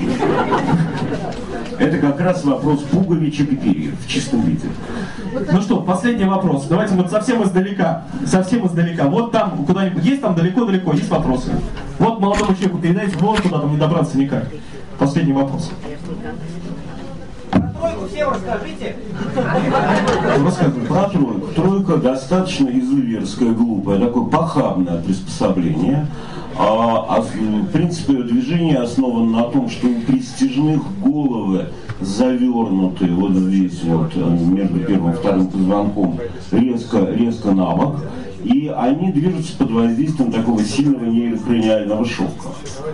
Это как раз вопрос пуговичек и перьев в чистом виде. Ну что, последний вопрос. Давайте вот совсем издалека. Вот там куда-нибудь. Есть там далеко-далеко, есть вопросы? Вот молодому человеку передайте, вот туда там не добраться никак. Последний вопрос. Про тройку всем расскажите. Рассказывай про тройку. Тройка достаточно изуверское, глупое, такое похабное приспособление. В принципе, движение основано на том, что у престижных головы завернуты вот здесь вот между первым и вторым позвонком резко на бок, и они движутся под воздействием такого сильного нейрокраниального шока.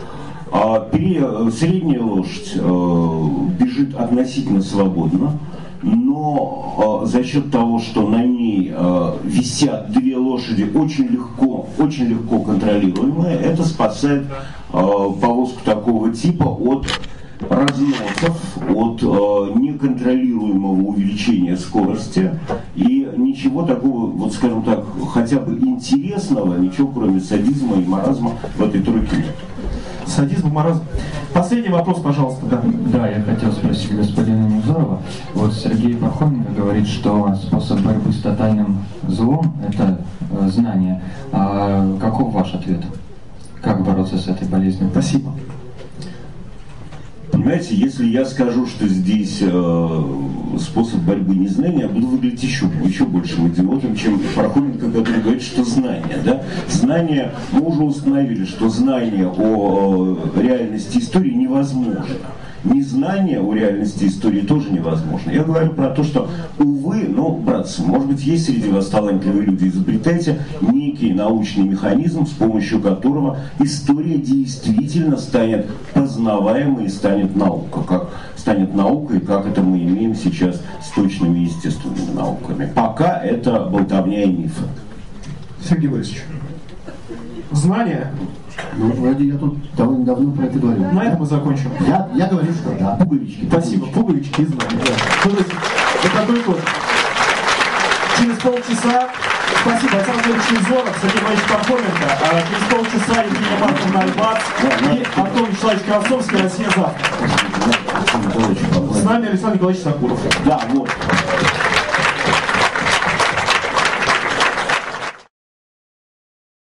Средняя лошадь бежит относительно свободно, но за счет того, что на ней висят две лошади очень легко контролируемые, это спасает повозку такого типа от разносов, от неконтролируемого увеличения скорости, и ничего такого, вот скажем так, хотя бы интересного, ничего кроме садизма и маразма в этой тройке нет. Садизм и маразм. Последний вопрос, пожалуйста. Да, я хотел спросить господина Невзорова. Вот Сергей Пархоменко говорит, что способ борьбы с тотальным злом – это знание. А каков ваш ответ? Как бороться с этой болезнью? Спасибо. Понимаете, если я скажу, что здесь способ борьбы незнания, я буду выглядеть еще большим идиотом, чем Пархоменко, который говорит, что знание. Да? Знание, мы уже установили, что знание о реальности истории невозможно. Незнание о реальности истории тоже невозможно. Я говорю про то, что, увы, братцы, может быть, есть среди вас талантливые люди, изобретайте некий научный механизм, с помощью которого история действительно станет познаваемой и станет наукой, как это мы имеем сейчас с точными естественными науками. Пока это болтовня и мифы. Сергей Борисович, знание. Вроде я тут довольно давно про это говорил. На этом мы закончим. Я говорю, что да, пуговички. Спасибо, пуговички и знания. Да. Это только через полчаса. Спасибо, Александр Ильич Невзоров, Сергей Иванович Пархоменко. Через полчаса Евгения Марковна Альбац и Антон Вячеславович Красовский, Россия завтра. С нами Александр Николаевич Сакуров. Да, вот.